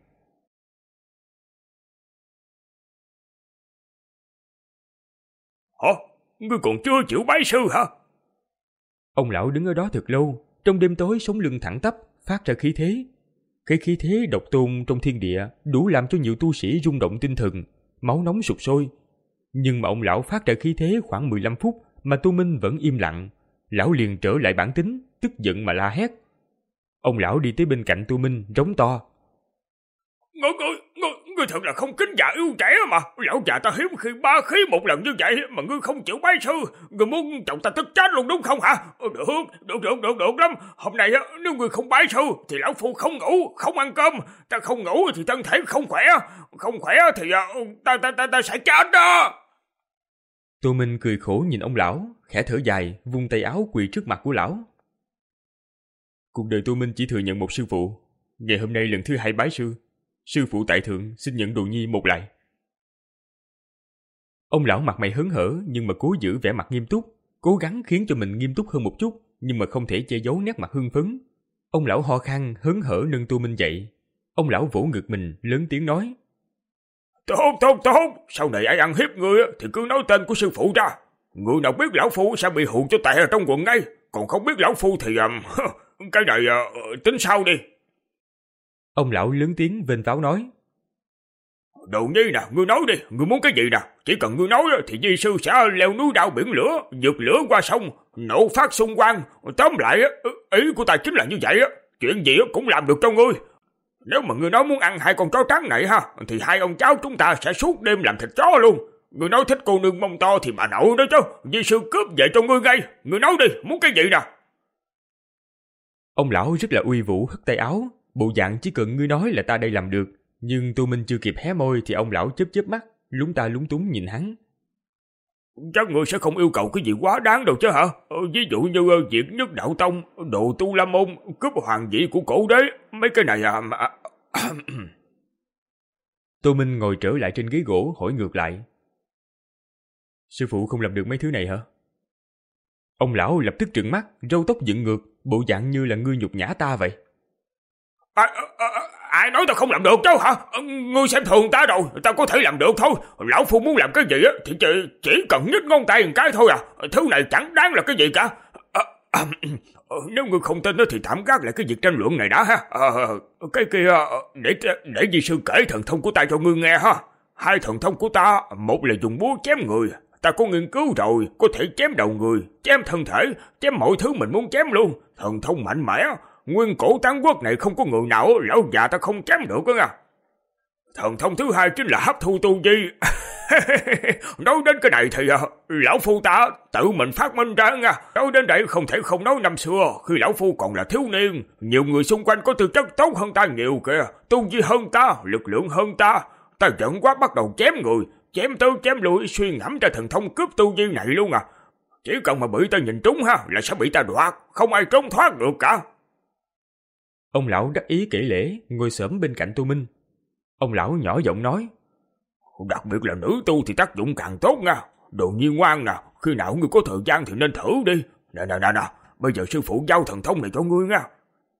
Hả? Ngươi còn chưa chịu bái sư hả? Ông lão đứng ở đó thật lâu, trong đêm tối sống lưng thẳng tắp, phát ra khí thế. Cái khí thế độc tôn trong thiên địa đủ làm cho nhiều tu sĩ rung động tinh thần, máu nóng sục sôi. Nhưng mà ông lão phát ra khí thế khoảng mười lăm phút mà Tô Minh vẫn im lặng. Lão liền trở lại bản tính, tức giận mà la hét. Ông lão đi tới bên cạnh Tô Minh, rống to. Ngươi, ngươi, ngươi, ngươi thật là không kính già yêu trẻ mà. Lão già ta hiếm khi ba khí một lần như vậy mà ngươi không chịu bái sư. Ngươi muốn chồng ta tức chết luôn đúng không hả? Được, được, được, được, được lắm. Hôm nay nếu ngươi không bái sư thì lão phu không ngủ, không ăn cơm. Ta không ngủ thì thân thể không khỏe. Không khỏe thì ta, ta, ta, ta sẽ chết đó. Tô Minh cười khổ nhìn ông lão, khẽ thở dài, vung tay áo quỳ trước mặt của lão. Cuộc đời Tô Minh chỉ thừa nhận một sư phụ. Ngày hôm nay lần thứ hai bái sư. Sư phụ tại thượng xin nhận đồ nhi một lại. Ông lão mặt mày hớn hở nhưng mà cố giữ vẻ mặt nghiêm túc, cố gắng khiến cho mình nghiêm túc hơn một chút, nhưng mà không thể che giấu nét mặt hưng phấn. Ông lão ho khan hớn hở nâng Tô Minh dậy. Ông lão vỗ ngực mình lớn tiếng nói. Tốt, tốt, tốt. Sau này ai ăn hiếp ngươi thì cứ nói tên của sư phụ ra. Người nào biết lão phu sẽ bị hù cho tè ở trong quần ngay. Còn không biết lão phu thì um, cái này uh, tính sau đi. Ông lão lớn tiếng vênh váo nói. Đồ nhi nè, ngươi nói đi, ngươi muốn cái gì nè? Chỉ cần ngươi nói thì di sư sẽ leo núi đao biển lửa, vượt lửa qua sông, nổ phát xung quanh. Tóm lại, ý của ta chính là như vậy. Chuyện gì cũng làm được cho ngươi. Nếu mà ngươi nói muốn ăn hai con chó trắng này ha, thì hai ông cháu chúng ta sẽ suốt đêm làm thịt chó luôn. Ngươi nói thích cô nương mông to thì bà nội đó chứ. Di sư cướp về cho ngươi ngay. Ngươi nói đi, muốn cái gì nè? Ông lão rất là uy vũ hất tay áo, bộ dạng chỉ cần ngươi nói là ta đây làm được. Nhưng Tô Minh chưa kịp hé môi thì ông lão chớp chớp mắt, lúng ta lúng túng nhìn hắn. Chắc ngươi sẽ không yêu cầu cái gì quá đáng đâu chứ hả? Ví dụ như diệt nhất đạo tông, độ tu la môn, cướp hoàng vị của cổ đế, mấy cái này à mà... Tô Minh ngồi trở lại trên ghế gỗ hỏi ngược lại. Sư phụ không làm được mấy thứ này hả? Ông lão lập tức trừng mắt, râu tóc dựng ngược, bộ dạng như là ngươi nhục nhã ta vậy. À, à, à, ai nói tao không làm được chứ hả? Ngươi xem thường ta rồi, tao có thể làm được thôi. Lão phu muốn làm cái gì á thì chỉ, chỉ cần nhích ngón tay một cái thôi à. Thứ này chẳng đáng là cái gì cả. À, à, nếu ngươi không tin thì tạm gác lại cái việc tranh luận này đã ha. À, cái kia để để di sư kể thần thông của ta cho ngươi nghe ha. Hai thần thông của ta, một là dùng búa chém người, ta có nghiên cứu rồi, có thể chém đầu người, chém thân thể, chém mọi thứ mình muốn chém luôn. Thần thông mạnh mẽ, nguyên cổ Tán Quốc này không có người nào lão già ta không chém được đó nha. Thần thông thứ hai chính là hấp thu tu vi. Nói đến cái này thì uh, lão phu ta tự mình phát minh ra nha. Nói đến đây không thể không nói năm xưa, khi lão phu còn là thiếu niên, nhiều người xung quanh có tư chất tốt hơn ta nhiều kìa, tu vi hơn ta, lực lượng hơn ta. Ta giận quá bắt đầu chém người, chém tới chém lui, suy ngẫm ra thần thông cướp tu vi này luôn à. Chỉ cần mà bị ta nhìn trúng ha, là sẽ bị ta đoạt, không ai trốn thoát được cả. Ông lão đắc ý kể lễ, ngồi xổm bên cạnh Tô Minh. Ông lão nhỏ giọng nói. Đặc biệt là nữ tu thì tác dụng càng tốt nha. Đồ nhi ngoan nè, khi nào ngươi có thời gian thì nên thử đi. Nè nè nè nè, bây giờ sư phụ giao thần thông này cho ngươi nha.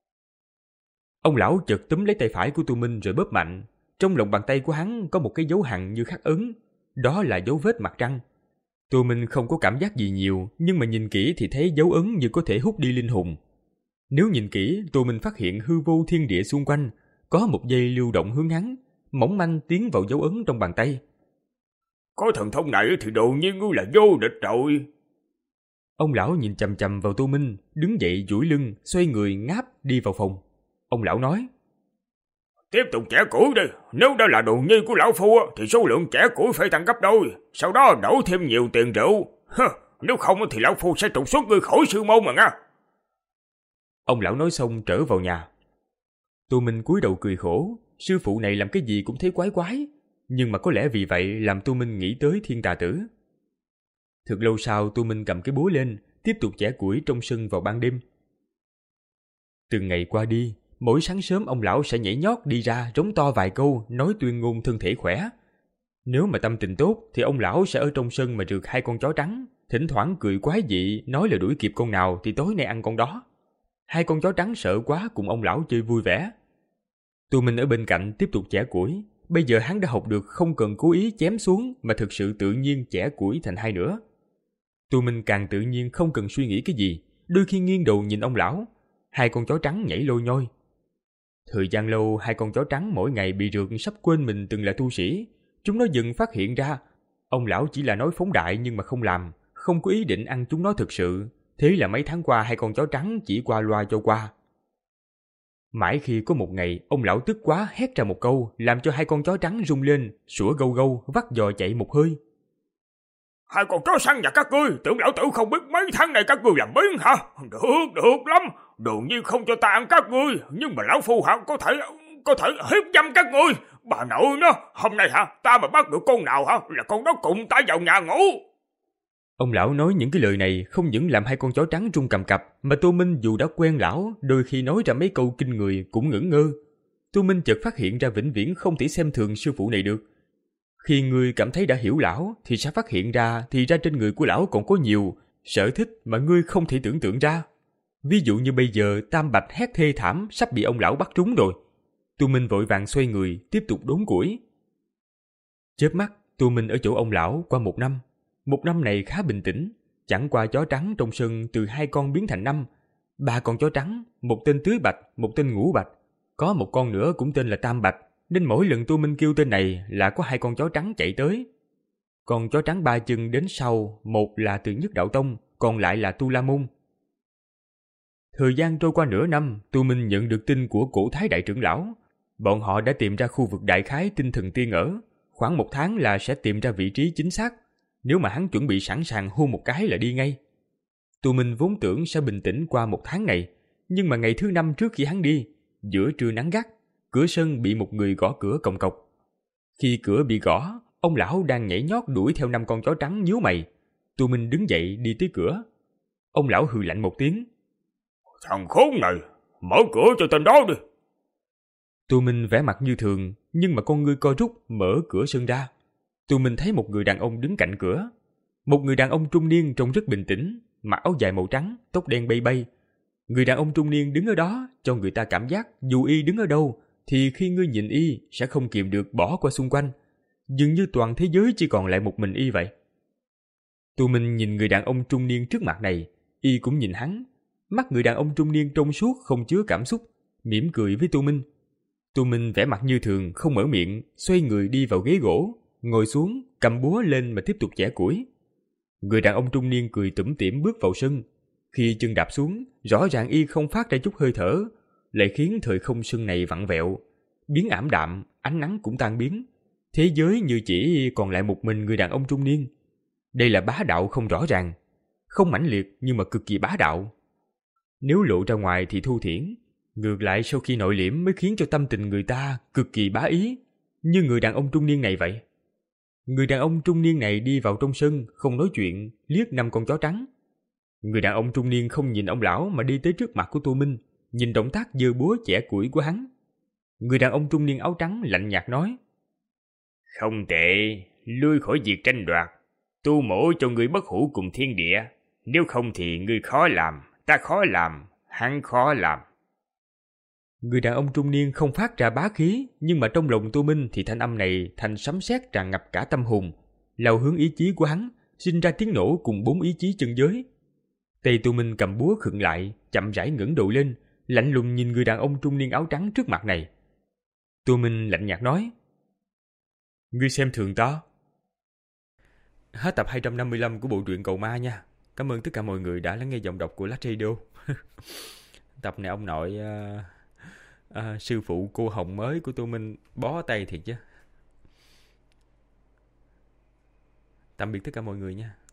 Ông lão chợt túm lấy tay phải của Tô Minh rồi bóp mạnh. Trong lòng bàn tay của hắn có một cái dấu hằn như khắc ấn. Đó là dấu vết mặt trăng. Tô Minh không có cảm giác gì nhiều, nhưng mà nhìn kỹ thì thấy dấu ấn như có thể hút đi linh hồn. Nếu nhìn kỹ, Tô Minh phát hiện hư vô thiên địa xung quanh, có một dây lưu động hướng hắn, mỏng manh tiến vào dấu ấn trong bàn tay. Có thần thông này thì đồ nhiên ngươi là vô địch rồi. Ông lão nhìn chằm chằm vào Tô Minh, đứng dậy duỗi lưng, xoay người ngáp đi vào phòng. Ông lão nói. Tiếp tục chẻ củi đi, nếu đó là đồ nhi của lão phu thì số lượng chẻ củi phải tăng gấp đôi, sau đó đổ thêm nhiều tiền rượu. Hơ, nếu không thì lão phu sẽ trục xuất ngươi khỏi sư môn mà nha. Ông lão nói xong trở vào nhà. Tô Minh cúi đầu cười khổ, sư phụ này làm cái gì cũng thấy quái quái, nhưng mà có lẽ vì vậy làm Tô Minh nghĩ tới Thiên Tà Tử. Thật lâu sau Tô Minh cầm cái búa lên, tiếp tục chẻ củi trong sân vào ban đêm. Từng ngày qua đi, mỗi sáng sớm ông lão sẽ nhảy nhót đi ra rống to vài câu nói tuyên ngôn thân thể khỏe. Nếu mà tâm tình tốt thì ông lão sẽ ở trong sân mà rượt hai con chó trắng, thỉnh thoảng cười quái dị nói là đuổi kịp con nào thì tối nay ăn con đó. Hai con chó trắng sợ quá cùng ông lão chơi vui vẻ. Tô Minh ở bên cạnh tiếp tục chẻ củi. Bây giờ hắn đã học được không cần cố ý chém xuống mà thực sự tự nhiên chẻ củi thành hai nửa. Tô Minh càng tự nhiên không cần suy nghĩ cái gì, đôi khi nghiêng đầu nhìn ông lão. Hai con chó trắng nhảy lôi nhoi. Thời gian lâu, hai con chó trắng mỗi ngày bị rượt sắp quên mình từng là tu sĩ. Chúng nó dần phát hiện ra ông lão chỉ là nói phóng đại nhưng mà không làm, không có ý định ăn chúng nó thực sự. Thế là mấy tháng qua hai con chó trắng chỉ qua loa cho qua. Mãi khi có một ngày ông lão tức quá hét ra một câu làm cho hai con chó trắng rung lên, sủa gâu gâu vắt giò chạy một hơi. Hai con chó săn nhà các ngươi, tưởng lão tử không biết mấy tháng này các ngươi làm biến hả? Được, được lắm, đương nhiên không cho ta ăn các ngươi, nhưng mà lão phu hả có thể có thể hiếp dâm các ngươi. Bà nội nó, hôm nay hả ta mà bắt được con nào hả là con đó cùng ta vào nhà ngủ. Ông lão nói những cái lời này không những làm hai con chó trắng run cầm cập, mà Tô Minh dù đã quen lão, đôi khi nói ra mấy câu kinh người cũng ngẩn ngơ. Tô Minh chợt phát hiện ra vĩnh viễn không thể xem thường sư phụ này được. Khi ngươi cảm thấy đã hiểu lão, thì sẽ phát hiện ra thì ra trên người của lão còn có nhiều sở thích mà ngươi không thể tưởng tượng ra. Ví dụ như bây giờ Tam Bạch hét thê thảm sắp bị ông lão bắt trúng rồi. Tô Minh vội vàng xoay người tiếp tục đốn củi. Chớp mắt, Tô Minh ở chỗ ông lão qua một năm. Một năm này khá bình tĩnh, chẳng qua chó trắng trong sân từ hai con biến thành năm. Ba con chó trắng, một tên Tứ Bạch, một tên Ngũ Bạch. Có một con nữa cũng tên là Tam Bạch, nên mỗi lần Tô Minh kêu tên này là có hai con chó trắng chạy tới. Con chó trắng ba chân đến sau, một là từ Nhất Đạo Tông, còn lại là Tu La Môn. Thời gian trôi qua nửa năm, Tô Minh nhận được tin của Cổ Thái Đại trưởng lão. Bọn họ đã tìm ra khu vực đại khái tinh thần tiên ở. Khoảng một tháng là sẽ tìm ra vị trí chính xác. Nếu mà hắn chuẩn bị sẵn sàng hôn một cái là đi ngay. Tụi mình vốn tưởng sẽ bình tĩnh qua một tháng này, nhưng mà ngày thứ năm trước khi hắn đi, giữa trưa nắng gắt, cửa sân bị một người gõ cửa cộc cộc. Khi cửa bị gõ, ông lão đang nhảy nhót đuổi theo năm con chó trắng nhíu mày. Tụi mình đứng dậy đi tới cửa. Ông lão hừ lạnh một tiếng. Thằng khốn này, mở cửa cho tên đó đi. Tụi mình vẻ mặt như thường, nhưng mà con ngươi co rút mở cửa sân ra. Tụi mình thấy một người đàn ông đứng cạnh cửa. Một người đàn ông trung niên trông rất bình tĩnh, mặc áo dài màu trắng, tóc đen bay bay. Người đàn ông trung niên đứng ở đó cho người ta cảm giác dù y đứng ở đâu thì khi ngươi nhìn y sẽ không kìm được bỏ qua xung quanh. Dường như toàn thế giới chỉ còn lại một mình y vậy. Tụi mình nhìn người đàn ông trung niên trước mặt này, y cũng nhìn hắn. Mắt người đàn ông trung niên trong suốt không chứa cảm xúc, mỉm cười với tụi mình. Tụi mình vẻ mặt như thường, không mở miệng, xoay người đi vào ghế gỗ, ngồi xuống, cầm búa lên mà tiếp tục chẻ củi. Người đàn ông trung niên cười tủm tỉm bước vào sân. Khi chân đạp xuống, rõ ràng y không phát ra chút hơi thở, lại khiến thời không sân này vặn vẹo, biến ảm đạm, ánh nắng cũng tan biến. Thế giới như chỉ còn lại một mình người đàn ông trung niên. Đây là bá đạo không rõ ràng, không mãnh liệt nhưng mà cực kỳ bá đạo. Nếu lộ ra ngoài thì thu thiển, ngược lại sau khi nội liễm mới khiến cho tâm tình người ta cực kỳ bá ý, như người đàn ông trung niên này vậy. Người đàn ông trung niên này đi vào trong sân, không nói chuyện, liếc năm con chó trắng. Người đàn ông trung niên không nhìn ông lão mà đi tới trước mặt của Tô Minh, nhìn động tác giơ búa chẻ củi của hắn. Người đàn ông trung niên áo trắng lạnh nhạt nói: Không tệ, lui khỏi việc tranh đoạt. Tu mổ cho người bất hủ cùng thiên địa. Nếu không thì ngươi khó làm, ta khó làm, hắn khó làm. Người đàn ông trung niên không phát ra bá khí, nhưng mà trong lòng Tô Minh thì thanh âm này thành sấm sét tràn ngập cả tâm hồn, lao hướng ý chí của hắn, sinh ra tiếng nổ cùng bốn ý chí chân giới. Tay Tô Minh cầm búa khựng lại, chậm rãi ngẩng đầu lên, lạnh lùng nhìn người đàn ông trung niên áo trắng trước mặt này. Tô Minh lạnh nhạt nói: Ngươi xem thường ta. Hết tập hai trăm năm mươi lăm của bộ truyện Cầu Ma nha. Cảm ơn tất cả mọi người đã lắng nghe giọng đọc của Lát Radio. Tập này ông nội uh, uh, sư phụ cô Hồng mới của Tô Minh bó tay thiệt chứ. Tạm biệt tất cả mọi người nha.